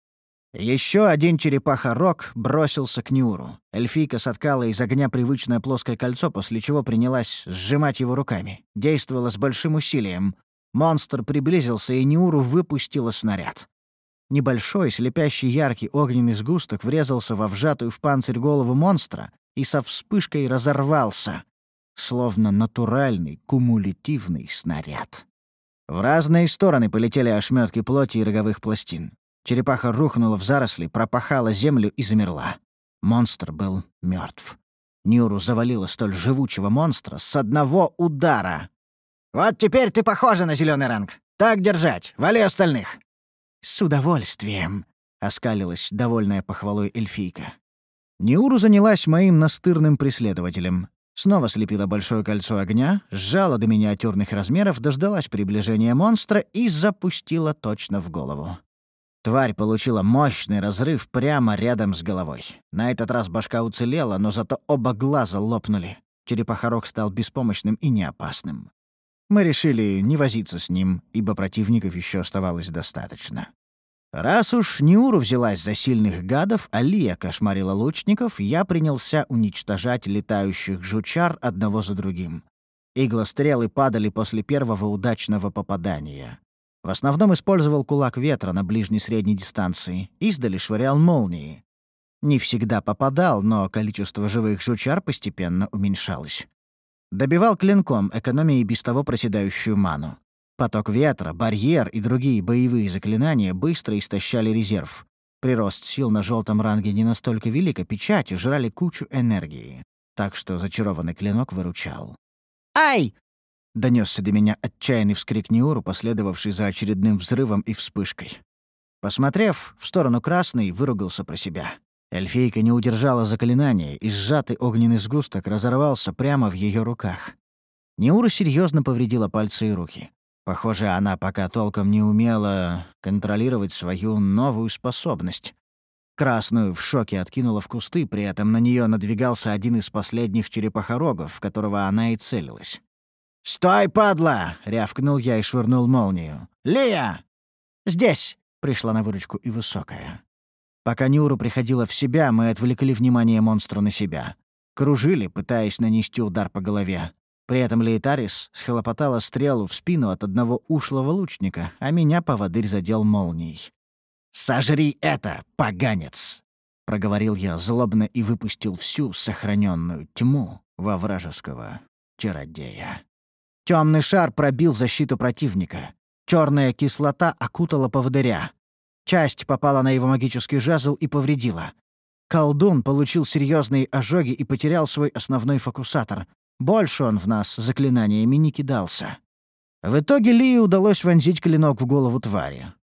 Еще один черепаха-рок бросился к Ниуру. Эльфийка соткала из огня привычное плоское кольцо, после чего принялась сжимать его руками. Действовала с большим усилием. Монстр приблизился, и Ниуру выпустила снаряд. Небольшой, слепящий яркий огненный сгусток врезался во вжатую в панцирь голову монстра и со вспышкой разорвался, словно натуральный кумулятивный снаряд. В разные стороны полетели ошметки плоти и роговых пластин. Черепаха рухнула в заросли, пропахала землю и замерла. Монстр был мертв. Ниуру завалила столь живучего монстра с одного удара. «Вот теперь ты похожа на зеленый ранг. Так держать, вали остальных!» «С удовольствием», — оскалилась довольная похвалой эльфийка. Ниуру занялась моим настырным преследователем. Снова слепила большое кольцо огня, сжала до миниатюрных размеров, дождалась приближения монстра и запустила точно в голову. Тварь получила мощный разрыв прямо рядом с головой. На этот раз башка уцелела, но зато оба глаза лопнули. Черепахорог стал беспомощным и неопасным. Мы решили не возиться с ним, ибо противников еще оставалось достаточно. Раз уж Ниуру взялась за сильных гадов, а Лия кошмарила лучников, я принялся уничтожать летающих жучар одного за другим. Иглострелы падали после первого удачного попадания. В основном использовал кулак ветра на ближней-средней дистанции, издали швырял молнии. Не всегда попадал, но количество живых жучар постепенно уменьшалось. Добивал клинком, экономя и без того проседающую ману. Поток ветра, барьер и другие боевые заклинания быстро истощали резерв. Прирост сил на желтом ранге не настолько велик, а печати жрали кучу энергии. Так что зачарованный клинок выручал. «Ай!» — донесся до меня отчаянный вскрик Ниуру, последовавший за очередным взрывом и вспышкой. Посмотрев в сторону красной, выругался про себя. Эльфийка не удержала заклинание, и сжатый огненный сгусток разорвался прямо в ее руках. Ниура серьезно повредила пальцы и руки. Похоже, она пока толком не умела контролировать свою новую способность. Красную в шоке откинула в кусты, при этом на нее надвигался один из последних черепахорогов, в которого она и целилась. «Стой, падла!» — рявкнул я и швырнул молнию. «Лия!» «Здесь!» — пришла на выручку и высокая. Пока Ниуру приходила в себя, мы отвлекли внимание монстра на себя. Кружили, пытаясь нанести удар по голове. При этом Лейтарис схлопотала стрелу в спину от одного ушлого лучника, а меня поводырь задел молнией. «Сожри это, поганец!» — проговорил я злобно и выпустил всю сохраненную тьму во вражеского чародея. Темный шар пробил защиту противника. Черная кислота окутала поводыря. Часть попала на его магический жезл и повредила. Колдун получил серьезные ожоги и потерял свой основной фокусатор. Больше он в нас заклинаниями не кидался. В итоге Лии удалось вонзить клинок в голову твари.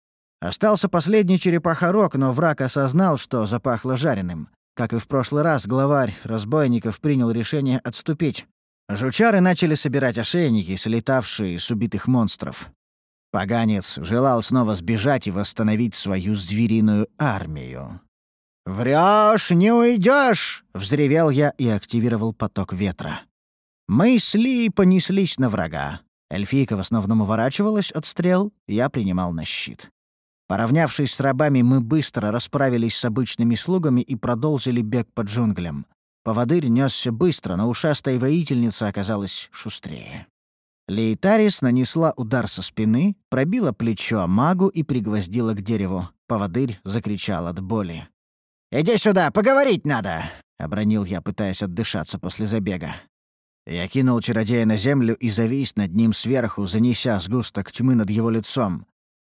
Остался последний черепахорог, но враг осознал, что запахло жареным. Как и в прошлый раз, главарь разбойников принял решение отступить. Жучары начали собирать ошейники, слетавшие с убитых монстров. Поганец желал снова сбежать и восстановить свою звериную армию. «Врёшь, не уйдёшь!» — взревел я и активировал поток ветра. Мы с Ли понеслись на врага. Эльфийка в основном уворачивалась от стрел, я принимал на щит. Поравнявшись с рабами, мы быстро расправились с обычными слугами и продолжили бег по джунглям. Поводырь нёсся быстро, но ушастая воительница оказалась шустрее. Лейтарис нанесла удар со спины, пробила плечо магу и пригвоздила к дереву. Поводырь закричал от боли. «Иди сюда, поговорить надо!» — обронил я, пытаясь отдышаться после забега. Я кинул чародея на землю и завис над ним сверху, занеся сгусток тьмы над его лицом.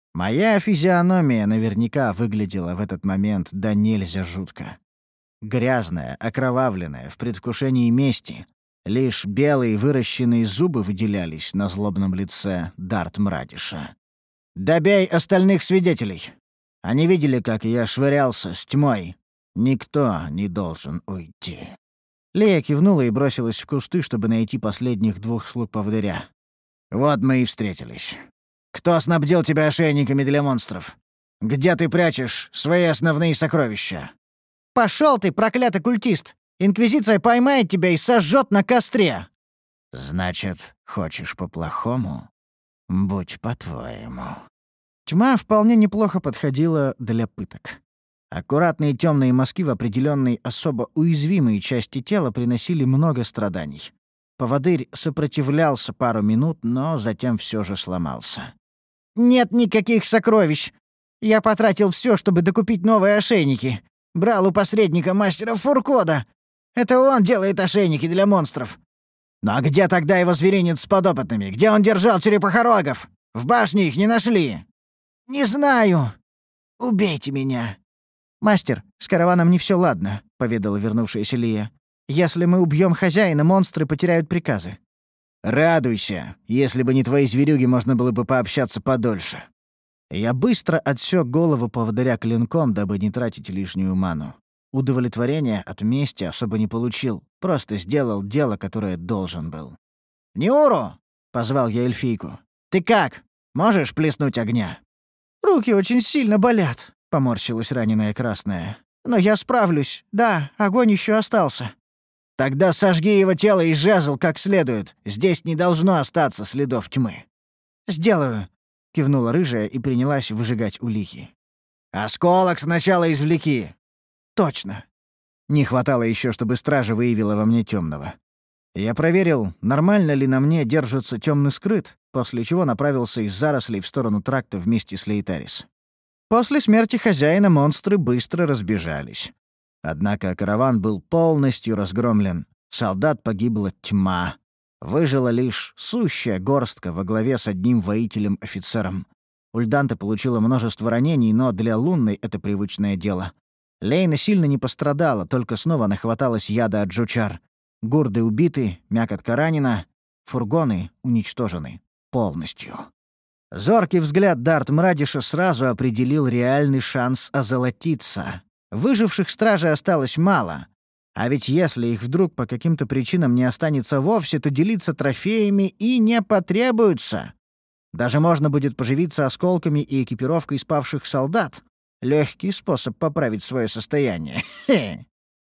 Моя физиономия наверняка выглядела в этот момент да нельзя жутко. Грязная, окровавленная, в предвкушении мести. Лишь белые выращенные зубы выделялись на злобном лице Дарт Мрадиша. «Добей остальных свидетелей! Они видели, как я швырялся с тьмой. Никто не должен уйти». Лея кивнула и бросилась в кусты, чтобы найти последних двух слуг поводыря. «Вот мы и встретились. Кто снабдил тебя ошейниками для монстров? Где ты прячешь свои основные сокровища?» «Пошёл ты, проклятый культист! Инквизиция поймает тебя и сожжёт на костре!» «Значит, хочешь по-плохому? Будь по-твоему». Тьма вполне неплохо подходила для пыток. Аккуратные темные мазки в определенной особо уязвимой части тела приносили много страданий. Поводырь сопротивлялся пару минут, но затем все же сломался. «Нет никаких сокровищ. Я потратил все, чтобы докупить новые ошейники. Брал у посредника мастера Фуркода. Это он делает ошейники для монстров». «Ну а где тогда его зверинец с подопытными? Где он держал черепахорогов? В башне их не нашли». «Не знаю. Убейте меня». «Мастер, с караваном не все ладно», — поведала вернувшаяся Лия. «Если мы убьем хозяина, монстры потеряют приказы». «Радуйся. Если бы не твои зверюги, можно было бы пообщаться подольше». Я быстро отсек голову поводыря клинком, дабы не тратить лишнюю ману. Удовлетворения от мести особо не получил, просто сделал дело, которое должен был. «Неуру!» — позвал я эльфийку. «Ты как? Можешь плеснуть огня?» «Руки очень сильно болят», — поморщилась раненая красная. «Но я справлюсь. Да, огонь еще остался». «Тогда сожги его тело и жезл как следует. Здесь не должно остаться следов тьмы». «Сделаю», — кивнула рыжая и принялась выжигать улики. «Осколок сначала извлеки». «Точно». Не хватало еще, чтобы стража выявила во мне темного. Я проверил, нормально ли на мне держится темный скрыт, после чего направился из зарослей в сторону тракта вместе с Лейтарис. После смерти хозяина монстры быстро разбежались. Однако караван был полностью разгромлен. Солдат погибла тьма. Выжила лишь сущая горстка во главе с одним воителем-офицером. Ульданта получила множество ранений, но для лунной это привычное дело. Лейна сильно не пострадала, только снова нахваталась яда от жучар. Гурды убиты, мякотка ранена, фургоны уничтожены полностью. Зоркий взгляд Дарт Мрадиша сразу определил реальный шанс озолотиться. Выживших стражей осталось мало. А ведь если их вдруг по каким-то причинам не останется вовсе, то делиться трофеями и не потребуется. Даже можно будет поживиться осколками и экипировкой спавших солдат. Легкий способ поправить свое состояние. Хе.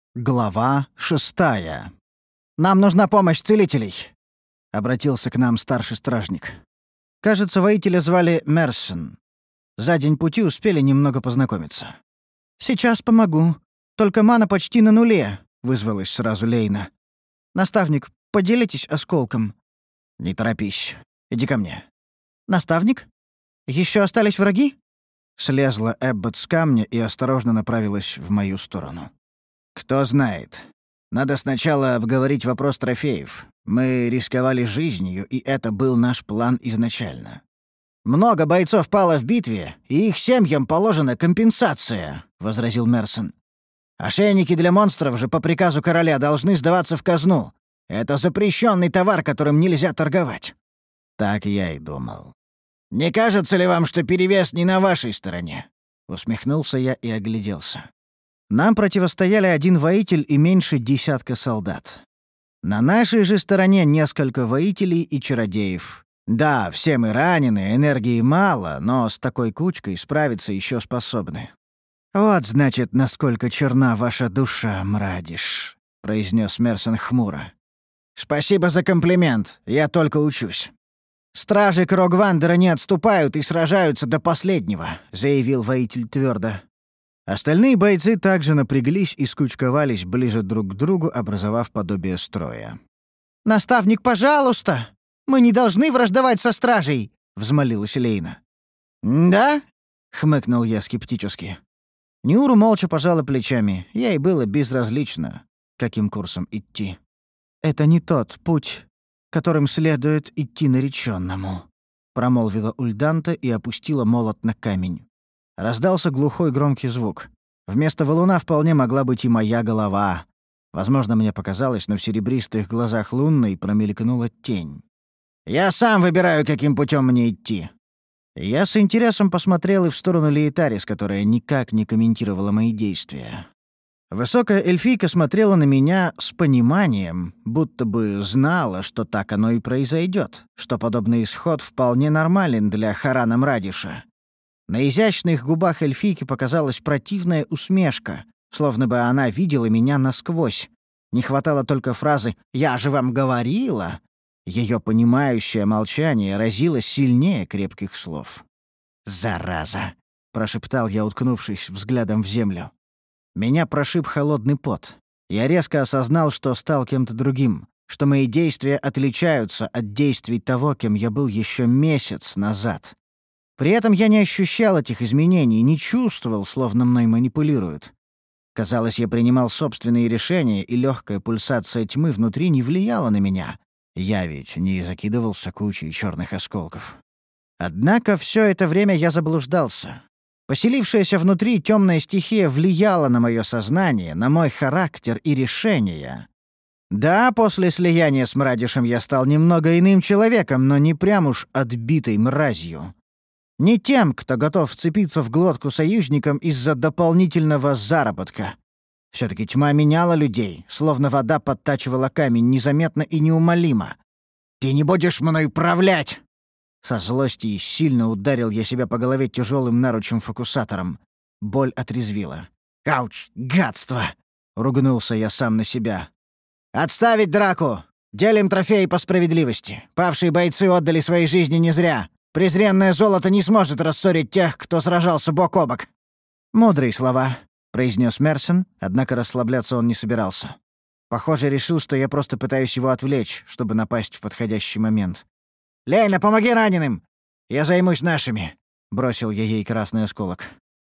Глава шестая. «Нам нужна помощь целителей», — обратился к нам старший стражник. Кажется, воителя звали Мерсен. За день пути успели немного познакомиться. «Сейчас помогу. Только мана почти на нуле», — вызвалась сразу Лейна. «Наставник, поделитесь осколком». «Не торопись. Иди ко мне». «Наставник? Еще остались враги?» Слезла Эббот с камня и осторожно направилась в мою сторону. «Кто знает. Надо сначала обговорить вопрос трофеев. Мы рисковали жизнью, и это был наш план изначально. Много бойцов пало в битве, и их семьям положена компенсация», — возразил Мерсен. «Ошейники для монстров же по приказу короля должны сдаваться в казну. Это запрещенный товар, которым нельзя торговать». Так я и думал. «Не кажется ли вам, что перевес не на вашей стороне?» Усмехнулся я и огляделся. Нам противостояли один воитель и меньше десятка солдат. На нашей же стороне несколько воителей и чародеев. Да, все мы ранены, энергии мало, но с такой кучкой справиться еще способны. «Вот, значит, насколько черна ваша душа, Мрадиш», — произнес Мерсон хмуро. «Спасибо за комплимент, я только учусь». «Стражи Крогвандера не отступают и сражаются до последнего», — заявил воитель твердо. Остальные бойцы также напряглись и скучковались ближе друг к другу, образовав подобие строя. «Наставник, пожалуйста! Мы не должны враждовать со стражей!» — взмолилась Лейна. «Да?» — хмыкнул я скептически. Ниуру молча пожала плечами, ей было безразлично, каким курсом идти. «Это не тот путь, которым следует идти нареченному», — промолвила Ульданта и опустила молот на камень. Раздался глухой громкий звук. Вместо валуна вполне могла быть и моя голова. Возможно, мне показалось, но в серебристых глазах лунной промелькнула тень. «Я сам выбираю, каким путем мне идти». Я с интересом посмотрел и в сторону Лейтарис, которая никак не комментировала мои действия. Высокая эльфийка смотрела на меня с пониманием, будто бы знала, что так оно и произойдет, что подобный исход вполне нормален для Харана Мрадиша. На изящных губах эльфийки показалась противная усмешка, словно бы она видела меня насквозь. Не хватало только фразы «Я же вам говорила». Ее понимающее молчание разило сильнее крепких слов. «Зараза!» — прошептал я, уткнувшись взглядом в землю. Меня прошиб холодный пот. Я резко осознал, что стал кем-то другим, что мои действия отличаются от действий того, кем я был еще месяц назад. При этом я не ощущал этих изменений, не чувствовал, словно мной манипулируют. Казалось, я принимал собственные решения, и легкая пульсация тьмы внутри не влияла на меня. Я ведь не закидывался кучей черных осколков. Однако все это время я заблуждался. Поселившаяся внутри темная стихия влияла на мое сознание, на мой характер и решения. Да, после слияния с Мрадишем я стал немного иным человеком, но не прям уж отбитой мразью. Не тем, кто готов вцепиться в глотку союзникам из-за дополнительного заработка. Все-таки тьма меняла людей, словно вода подтачивала камень незаметно и неумолимо. «Ты не будешь мной управлять!» Со злости и сильно ударил я себя по голове тяжелым наручем-фокусатором. Боль отрезвила. «Ауч! Гадство!» — ругнулся я сам на себя. «Отставить драку! Делим трофеи по справедливости. Павшие бойцы отдали свои жизни не зря. Презренное золото не сможет рассорить тех, кто сражался бок о бок». «Мудрые слова», — произнес Мерсон, однако расслабляться он не собирался. Похоже, решил, что я просто пытаюсь его отвлечь, чтобы напасть в подходящий момент. «Лейна, помоги раненым! Я займусь нашими!» — бросил я ей красный осколок.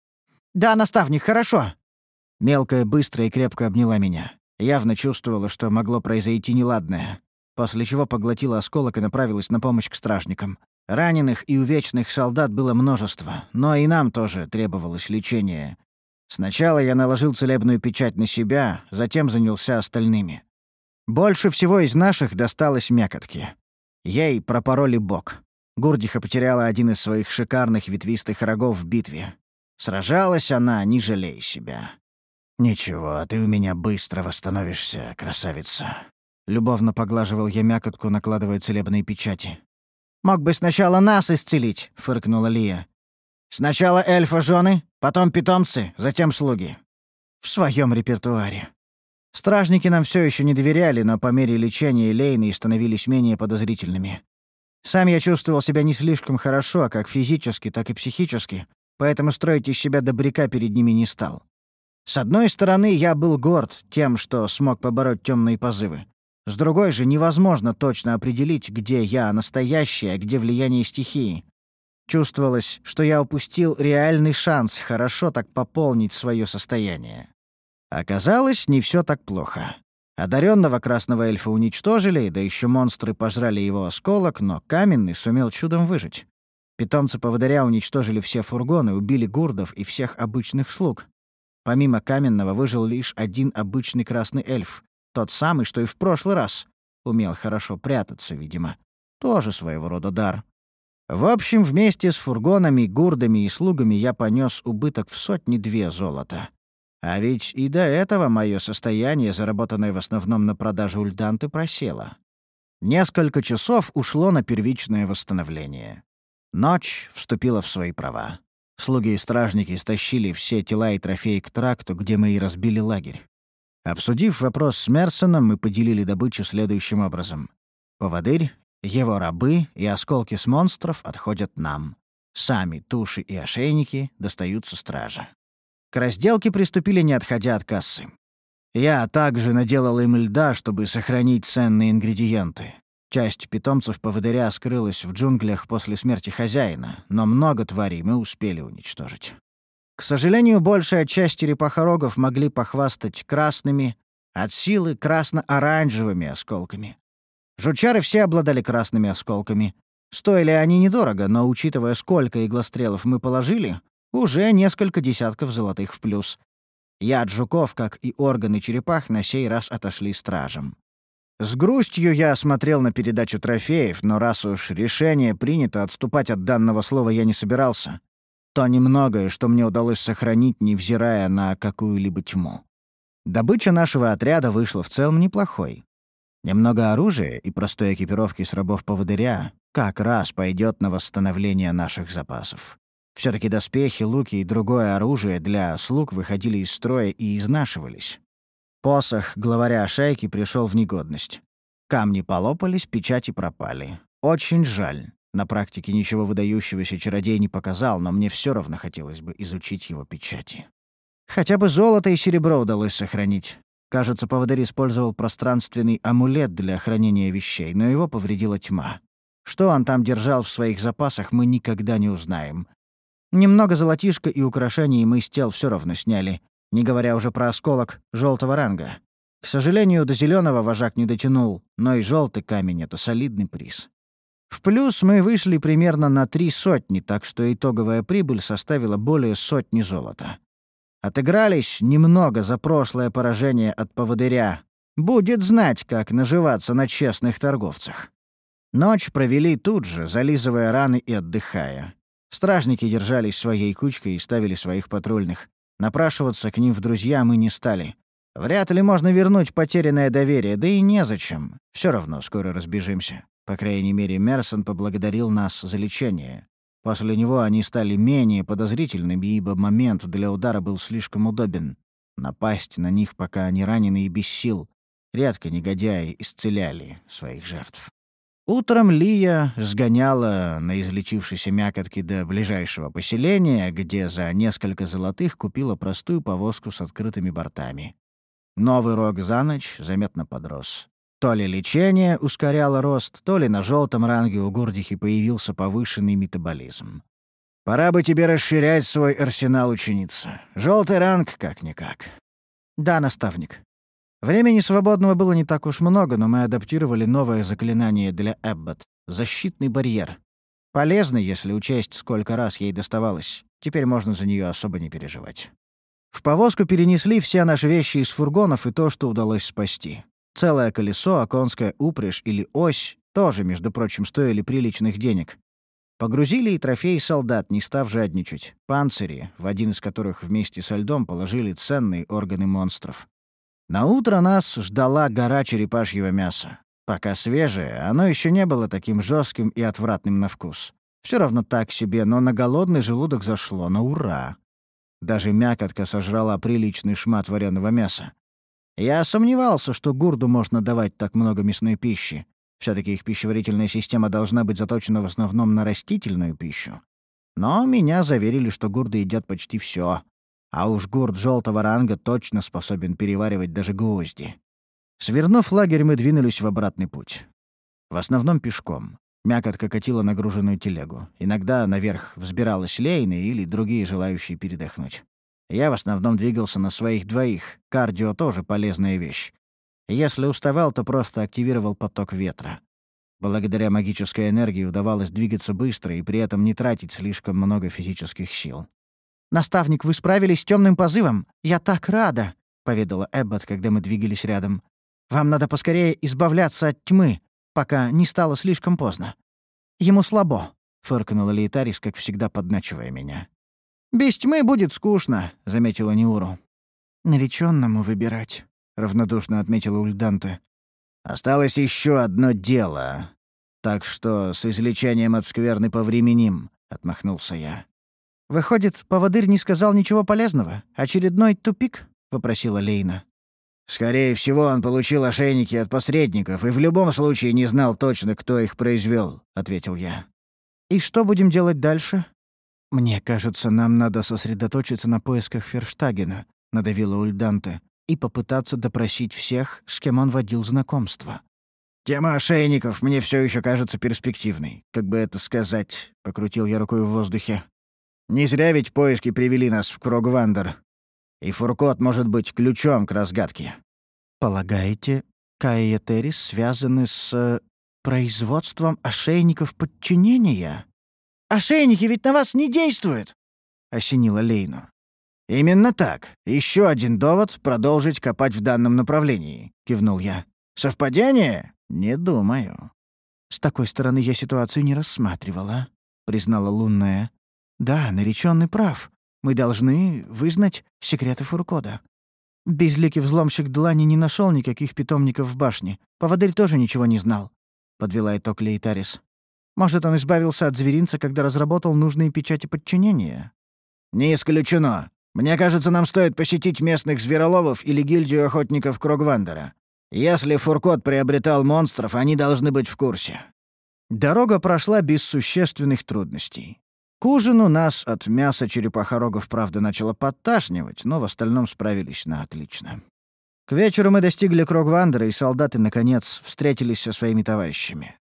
«Да, наставник, хорошо!» Мелкая быстро и крепко обняла меня. Явно чувствовала, что могло произойти неладное. После чего поглотила осколок и направилась на помощь к стражникам. Раненых и увечных солдат было множество, но и нам тоже требовалось лечение. Сначала я наложил целебную печать на себя, затем занялся остальными. Больше всего из наших досталось мякотке. Ей пропороли бок. Гурдиха потеряла один из своих шикарных ветвистых рогов в битве. Сражалась она, не жалея себя. «Ничего, ты у меня быстро восстановишься, красавица». Любовно поглаживал я мякотку, накладывая целебные печати. «Мог бы сначала нас исцелить», — фыркнула Лия. «Сначала эльфа-жены, потом питомцы, затем слуги». В своем репертуаре. Стражники нам все еще не доверяли, но по мере лечения Лейны становились менее подозрительными. Сам я чувствовал себя не слишком хорошо, как физически, так и психически, поэтому строить из себя добряка перед ними не стал. С одной стороны, я был горд тем, что смог побороть темные позывы. С другой же, невозможно точно определить, где я настоящий, а где влияние стихии. Чувствовалось, что я упустил реальный шанс хорошо так пополнить свое состояние. Оказалось, не все так плохо. Одаренного красного эльфа уничтожили, да еще монстры пожрали его осколок, но каменный сумел чудом выжить. Питомцы поводыря уничтожили все фургоны, убили гурдов и всех обычных слуг. Помимо каменного выжил лишь один обычный красный эльф, тот самый, что и в прошлый раз. Умел хорошо прятаться, видимо. Тоже своего рода дар. В общем, вместе с фургонами, гурдами и слугами я понес убыток в сотни-две золота. А ведь и до этого мое состояние, заработанное в основном на продаже ульданты, просело. Несколько часов ушло на первичное восстановление. Ночь вступила в свои права. Слуги и стражники стащили все тела и трофеи к тракту, где мы и разбили лагерь. Обсудив вопрос с Мерсоном, мы поделили добычу следующим образом. Поводырь, его рабы и осколки с монстров отходят нам. Сами туши и ошейники достаются страже. К разделке приступили, не отходя от кассы. Я также наделал им льда, чтобы сохранить ценные ингредиенты. Часть питомцев поводыря скрылась в джунглях после смерти хозяина, но много тварей мы успели уничтожить. К сожалению, большая часть черепахорогов могли похвастать красными, от силы красно-оранжевыми осколками. Жучары все обладали красными осколками. Стоили они недорого, но, учитывая, сколько иглострелов мы положили, уже несколько десятков золотых в плюс. Яд жуков, как и органы черепах, на сей раз отошли стражам. С грустью я смотрел на передачу трофеев, но раз уж решение принято, отступать от данного слова я не собирался. То немногое, что мне удалось сохранить, невзирая на какую-либо тьму. Добыча нашего отряда вышла в целом неплохой. Немного оружия и простой экипировки с рабов-поводыря как раз пойдет на восстановление наших запасов. Все-таки доспехи, луки и другое оружие для слуг выходили из строя и изнашивались. Посох главаря шайки пришел в негодность. Камни полопались, печати пропали. Очень жаль. На практике ничего выдающегося чародей не показал, но мне все равно хотелось бы изучить его печати. Хотя бы золото и серебро удалось сохранить. Кажется, поводырь использовал пространственный амулет для хранения вещей, но его повредила тьма. Что он там держал в своих запасах, мы никогда не узнаем. Немного золотишка и украшений мы с тел все равно сняли, не говоря уже про осколок желтого ранга. К сожалению, до зеленого вожак не дотянул, но и желтый камень — это солидный приз. В плюс мы вышли примерно на три сотни, так что итоговая прибыль составила более сотни золота. Отыгрались немного за прошлое поражение от поводыря. Будет знать, как наживаться на честных торговцах. Ночь провели тут же, зализывая раны и отдыхая. Стражники держались своей кучкой и ставили своих патрульных. Напрашиваться к ним в друзья мы не стали. Вряд ли можно вернуть потерянное доверие, да и незачем. Все равно скоро разбежимся. По крайней мере, Мерсон поблагодарил нас за лечение. После него они стали менее подозрительными, ибо момент для удара был слишком удобен. Напасть на них, пока они ранены и без сил. Редко негодяи исцеляли своих жертв. Утром Лия сгоняла на излечившейся мякотке до ближайшего поселения, где за несколько золотых купила простую повозку с открытыми бортами. Новый рог за ночь заметно подрос. То ли лечение ускоряло рост, то ли на желтом ранге у Гурдихи появился повышенный метаболизм. «Пора бы тебе расширять свой арсенал, ученица. Желтый ранг как-никак». «Да, наставник». Времени свободного было не так уж много, но мы адаптировали новое заклинание для Эббот — защитный барьер. Полезно, если учесть, сколько раз ей доставалось. Теперь можно за нее особо не переживать. В повозку перенесли все наши вещи из фургонов и то, что удалось спасти. Целое колесо, а конская упряжь или ось тоже, между прочим, стоили приличных денег. Погрузили и трофеи солдат, не став жадничать. Панцири, в один из которых вместе со льдом положили ценные органы монстров. Наутро нас ждала гора черепашьего мяса. Пока свежее, оно еще не было таким жестким и отвратным на вкус. Все равно так себе, но на голодный желудок зашло на ура. Даже мякотка сожрала приличный шмат вареного мяса. Я сомневался, что гурду можно давать так много мясной пищи. Все-таки их пищеварительная система должна быть заточена в основном на растительную пищу. Но меня заверили, что гурды едят почти все. А уж гурд желтого ранга точно способен переваривать даже гвозди. Свернув лагерь, мы двинулись в обратный путь. В основном пешком. Мякотка катила нагруженную телегу. Иногда наверх взбиралась Лейна или другие желающие передохнуть. Я в основном двигался на своих двоих. Кардио тоже полезная вещь. Если уставал, то просто активировал поток ветра. Благодаря магической энергии удавалось двигаться быстро и при этом не тратить слишком много физических сил. «Наставник, вы справились с темным позывом? Я так рада!» — поведала Эббот, когда мы двигались рядом. «Вам надо поскорее избавляться от тьмы, пока не стало слишком поздно. Ему слабо. фыркнула Лейтарис, как всегда подначивая меня. «Без тьмы будет скучно», — заметила Неуру. «Наречённому выбирать», — равнодушно отметила Ульданте. «Осталось еще одно дело. Так что с излечением от скверны повременим», — отмахнулся я. «Выходит, поводырь не сказал ничего полезного? Очередной тупик?» — попросила Лейна. «Скорее всего, он получил ошейники от посредников и в любом случае не знал точно, кто их произвел», — ответил я. «И что будем делать дальше?» «Мне кажется, нам надо сосредоточиться на поисках Ферштагена», — надавила Ульданте, «и попытаться допросить всех, с кем он водил знакомство». «Тема ошейников мне все еще кажется перспективной. Как бы это сказать?» — покрутил я рукой в воздухе. «Не зря ведь поиски привели нас в Крогвандер. И Фуркот может быть ключом к разгадке». «Полагаете, Каи и Терис связаны с э, производством ошейников подчинения?» «Ошейники ведь на вас не действуют!» — осенила Лейну. «Именно так. Еще один довод продолжить копать в данном направлении», — кивнул я. «Совпадение? Не думаю». «С такой стороны я ситуацию не рассматривала», — признала Лунная. «Да, наречённый прав. Мы должны вызнать секреты Фуркода. Безликий взломщик Длани не нашел никаких питомников в башне. Поводырь тоже ничего не знал», — подвела итог Лейтарис. «Может, он избавился от зверинца, когда разработал нужные печати подчинения?» «Не исключено. Мне кажется, нам стоит посетить местных звероловов или гильдию охотников Крогвандера. Если Фуркот приобретал монстров, они должны быть в курсе». Дорога прошла без существенных трудностей. К ужину нас от мяса черепахорогов, правда, начало подташнивать, но в остальном справились на отлично. К вечеру мы достигли Крогвандера, и солдаты, наконец, встретились со своими товарищами.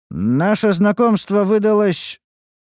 «Наше знакомство выдалось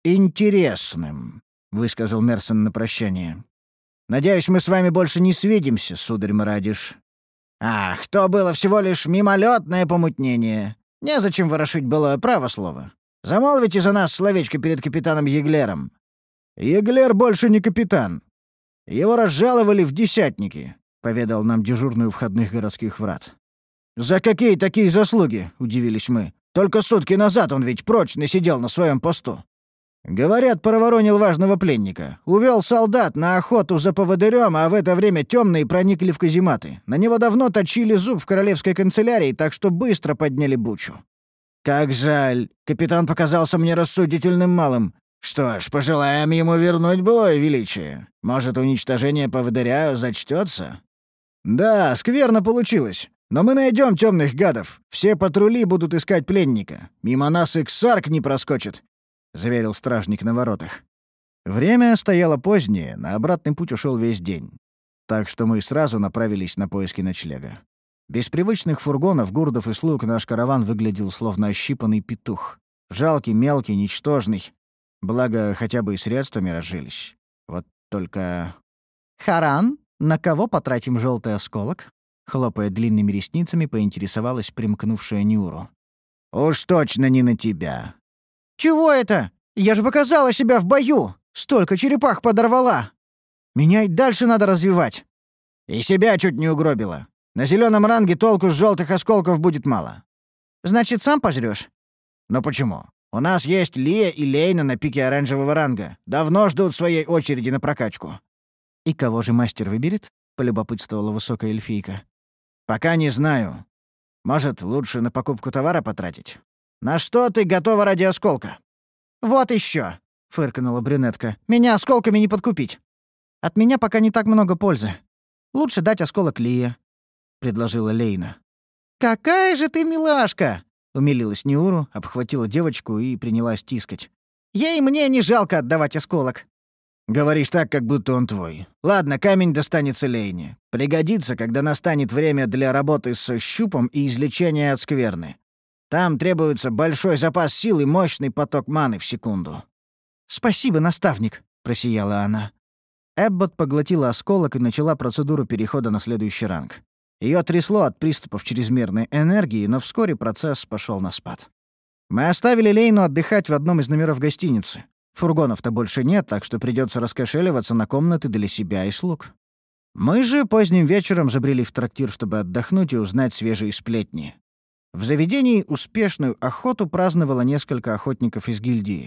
интересным», — высказал Мерсон на прощание. «Надеюсь, мы с вами больше не свидимся, сударь Марадиш». «Ах, то было всего лишь мимолетное помутнение. Незачем ворошить былое право слово. Замолвите за нас словечко перед капитаном Еглером». «Еглер больше не капитан. Его разжаловали в десятники», — поведал нам дежурный у входных городских врат. «За какие такие заслуги?» — удивились мы. «Только сутки назад он ведь прочно сидел на своем посту». «Говорят, проворонил важного пленника. Увел солдат на охоту за поводырем, а в это время темные проникли в казематы. На него давно точили зуб в королевской канцелярии, так что быстро подняли бучу». «Как жаль. Капитан показался мне рассудительным малым. Что ж, пожелаем ему вернуть былое величие. Может, уничтожение поводыря зачтется?» «Да, скверно получилось. Но мы найдем темных гадов. Все патрули будут искать пленника. Мимо нас и Ксарк не проскочит», — заверил стражник на воротах. Время стояло позднее, на обратный путь ушел весь день. Так что мы сразу направились на поиски ночлега. Без привычных фургонов, гурдов и слуг наш караван выглядел словно ощипанный петух. Жалкий, мелкий, ничтожный. Благо, хотя бы и средствами разжились. Вот только... «Харан, на кого потратим желтый осколок?» Хлопая длинными ресницами, поинтересовалась примкнувшая Нюру. «Уж точно не на тебя». «Чего это? Я же показала себя в бою! Столько черепах подорвала! Меня и дальше надо развивать!» «И себя чуть не угробила. На зеленом ранге толку с желтых осколков будет мало». «Значит, сам пожрёшь?» «Но почему? У нас есть Лия и Лейна на пике оранжевого ранга. Давно ждут своей очереди на прокачку». «И кого же мастер выберет?» — полюбопытствовала высокая эльфийка. «Пока не знаю. Может, лучше на покупку товара потратить? На что ты готова ради осколка?» «Вот еще, фыркнула брюнетка. «Меня осколками не подкупить. От меня пока не так много пользы. Лучше дать осколок Лие», — предложила Лейна. «Какая же ты милашка!» — умилилась Неуру, обхватила девочку и принялась тискать. «Ей мне не жалко отдавать осколок». «Говоришь так, как будто он твой. Ладно, камень достанется Лейне. Пригодится, когда настанет время для работы со щупом и излечения от скверны. Там требуется большой запас сил и мощный поток маны в секунду». «Спасибо, наставник», — просияла она. Эббот поглотила осколок и начала процедуру перехода на следующий ранг. Её трясло от приступов чрезмерной энергии, но вскоре процесс пошёл на спад. Мы оставили Лейну отдыхать в одном из номеров гостиницы. Фургонов-то больше нет, так что придётся раскошеливаться на комнаты для себя и слуг. Мы же поздним вечером забрели в трактир, чтобы отдохнуть и узнать свежие сплетни. В заведении успешную охоту праздновало несколько охотников из гильдии.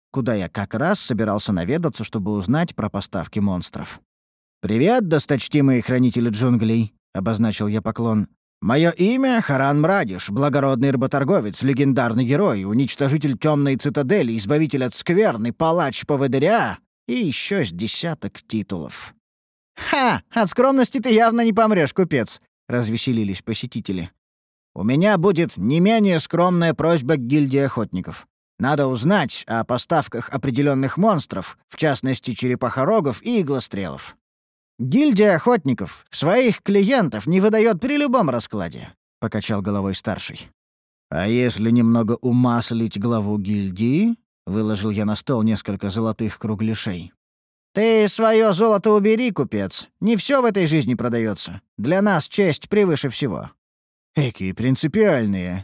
куда я как раз собирался наведаться, чтобы узнать про поставки монстров. «Привет, досточтимые хранители джунглей», — обозначил я поклон. «Мое имя — Харан Мрадиш, благородный работорговец, легендарный герой, уничтожитель темной цитадели, избавитель от скверны, палач поводыря и еще с десяток титулов». «Ха! От скромности ты явно не помрешь, купец!» — развеселились посетители. «У меня будет не менее скромная просьба к гильдии охотников. Надо узнать о поставках определенных монстров, в частности, черепахорогов и иглострелов». «Гильдия охотников своих клиентов не выдает при любом раскладе», — покачал головой старший. «А если немного умаслить главу гильдии?» — выложил я на стол несколько золотых кругляшей. «Ты свое золото убери, купец. Не все в этой жизни продается. Для нас честь превыше всего». «Экие принципиальные».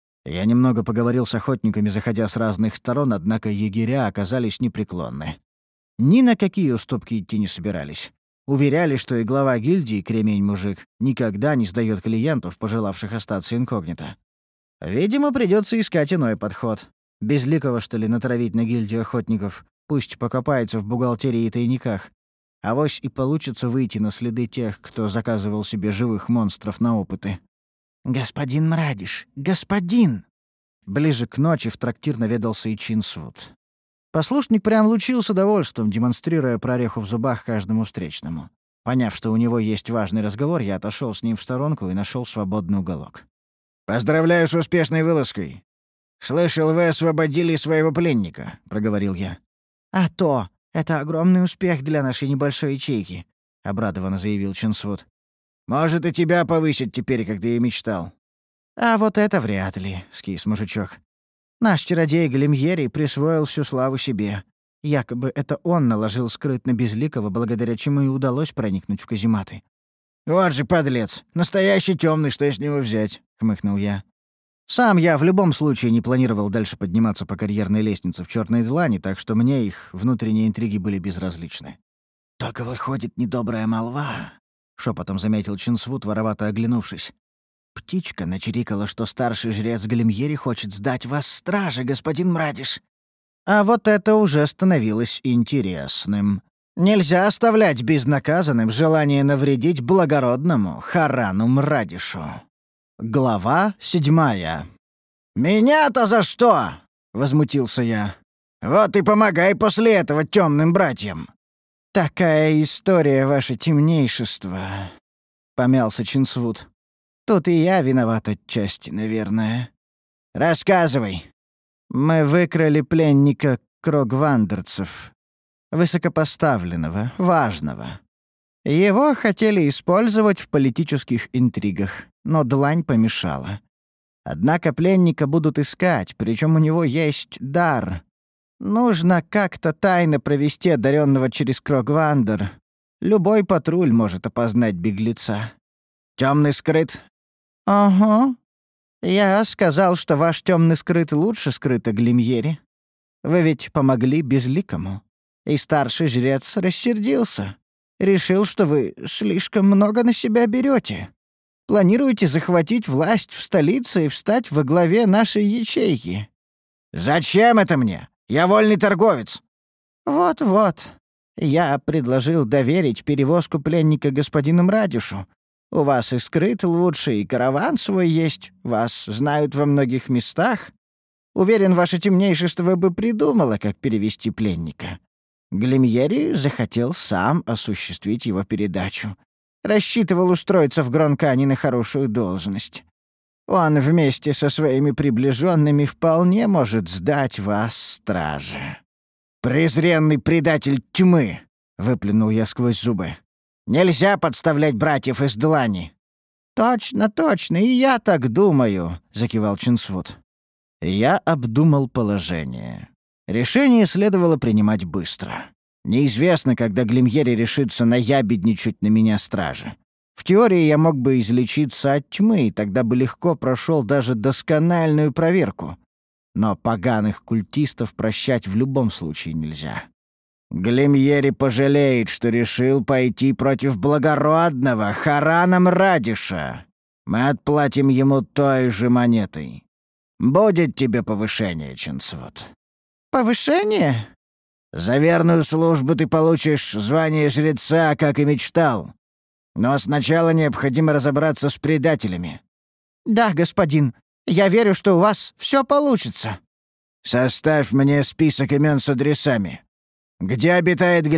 Я немного поговорил с охотниками, заходя с разных сторон, однако егеря оказались непреклонны. Ни на какие уступки идти не собирались. Уверяли, что и глава гильдии, кремень-мужик, никогда не сдаёт клиентов, пожелавших остаться инкогнито. Видимо, придётся искать иной подход. Безликого, что ли, натравить на гильдию охотников? Пусть покопается в бухгалтерии и тайниках. Авось и получится выйти на следы тех, кто заказывал себе живых монстров на опыты. «Господин Мрадиш, господин!» Ближе к ночи в трактир наведался и Чинсвуд. Послушник прям лучился довольством, демонстрируя прореху в зубах каждому встречному. Поняв, что у него есть важный разговор, я отошел с ним в сторонку и нашел свободный уголок. «Поздравляю с успешной вылазкой. Слышал, вы освободили своего пленника», — проговорил я. «А то! Это огромный успех для нашей небольшой ячейки», — обрадованно заявил Чинсвуд. «Может, и тебя повысить теперь, как ты и мечтал». «А вот это вряд ли», — скис мужичок. «Наш чародей Глимьери присвоил всю славу себе. Якобы это он наложил скрытно Безликого, благодаря чему и удалось проникнуть в казематы». «Вот же подлец! Настоящий темный, что с него взять?» — хмыкнул я. «Сам я в любом случае не планировал дальше подниматься по карьерной лестнице в черной длани, так что мне их внутренние интриги были безразличны». «Только вот ходит недобрая молва», — шепотом заметил Чинсвуд, воровато оглянувшись. «Птичка начирикала, что старший жрец Глимьери хочет сдать вас страже, господин Мрадиш». А вот это уже становилось интересным. Нельзя оставлять безнаказанным желание навредить благородному Харану Мрадишу. Глава седьмая. «Меня-то за что?» — возмутился я. «Вот и помогай после этого темным братьям». «Такая история, ваше темнейшество», — помялся Чинсвуд. «Тут и я виноват отчасти, наверное». «Рассказывай». «Мы выкрали пленника крогвандерцев, высокопоставленного, важного. Его хотели использовать в политических интригах, но длань помешала. Однако пленника будут искать, причем у него есть дар. Нужно как-то тайно провести одаренного через Крогвандер. Любой патруль может опознать беглеца». Темный скрыт?» «Ага. Я сказал, что ваш темный скрыт лучше скрыто Глимьери. Вы ведь помогли Безликому. И старший жрец рассердился. Решил, что вы слишком много на себя берете. Планируете захватить власть в столице и встать во главе нашей ячейки». «Зачем это мне? Я вольный торговец». «Вот-вот. Я предложил доверить перевозку пленника господину Мрадишу. У вас и скрыт лучше, и караван свой есть. Вас знают во многих местах. Уверен, ваше темнейшество бы придумало, как перевести пленника. Глимьери захотел сам осуществить его передачу. Рассчитывал устроиться в Гронкане на хорошую должность. Он вместе со своими приближенными вполне может сдать вас страже». «Презренный предатель тьмы!» — выплюнул я сквозь зубы. «Нельзя подставлять братьев из длани». «Точно, точно, и я так думаю», — закивал Чинсвуд. Я обдумал положение. Решение следовало принимать быстро. Неизвестно, когда Глимьери решится наябедничать на меня стражи. В теории я мог бы излечиться от тьмы, и тогда бы легко прошел даже доскональную проверку. Но поганых культистов прощать в любом случае нельзя. «Глимьери пожалеет, что решил пойти против благородного Харана Мрадиша. Мы отплатим ему той же монетой. Будет тебе повышение, Чинсвуд». Повышение? За верную службу ты получишь звание жреца, как и мечтал. Но сначала необходимо разобраться с предателями». «Да, господин. Я верю, что у вас все получится». «Составь мне список имен с адресами. Где обитает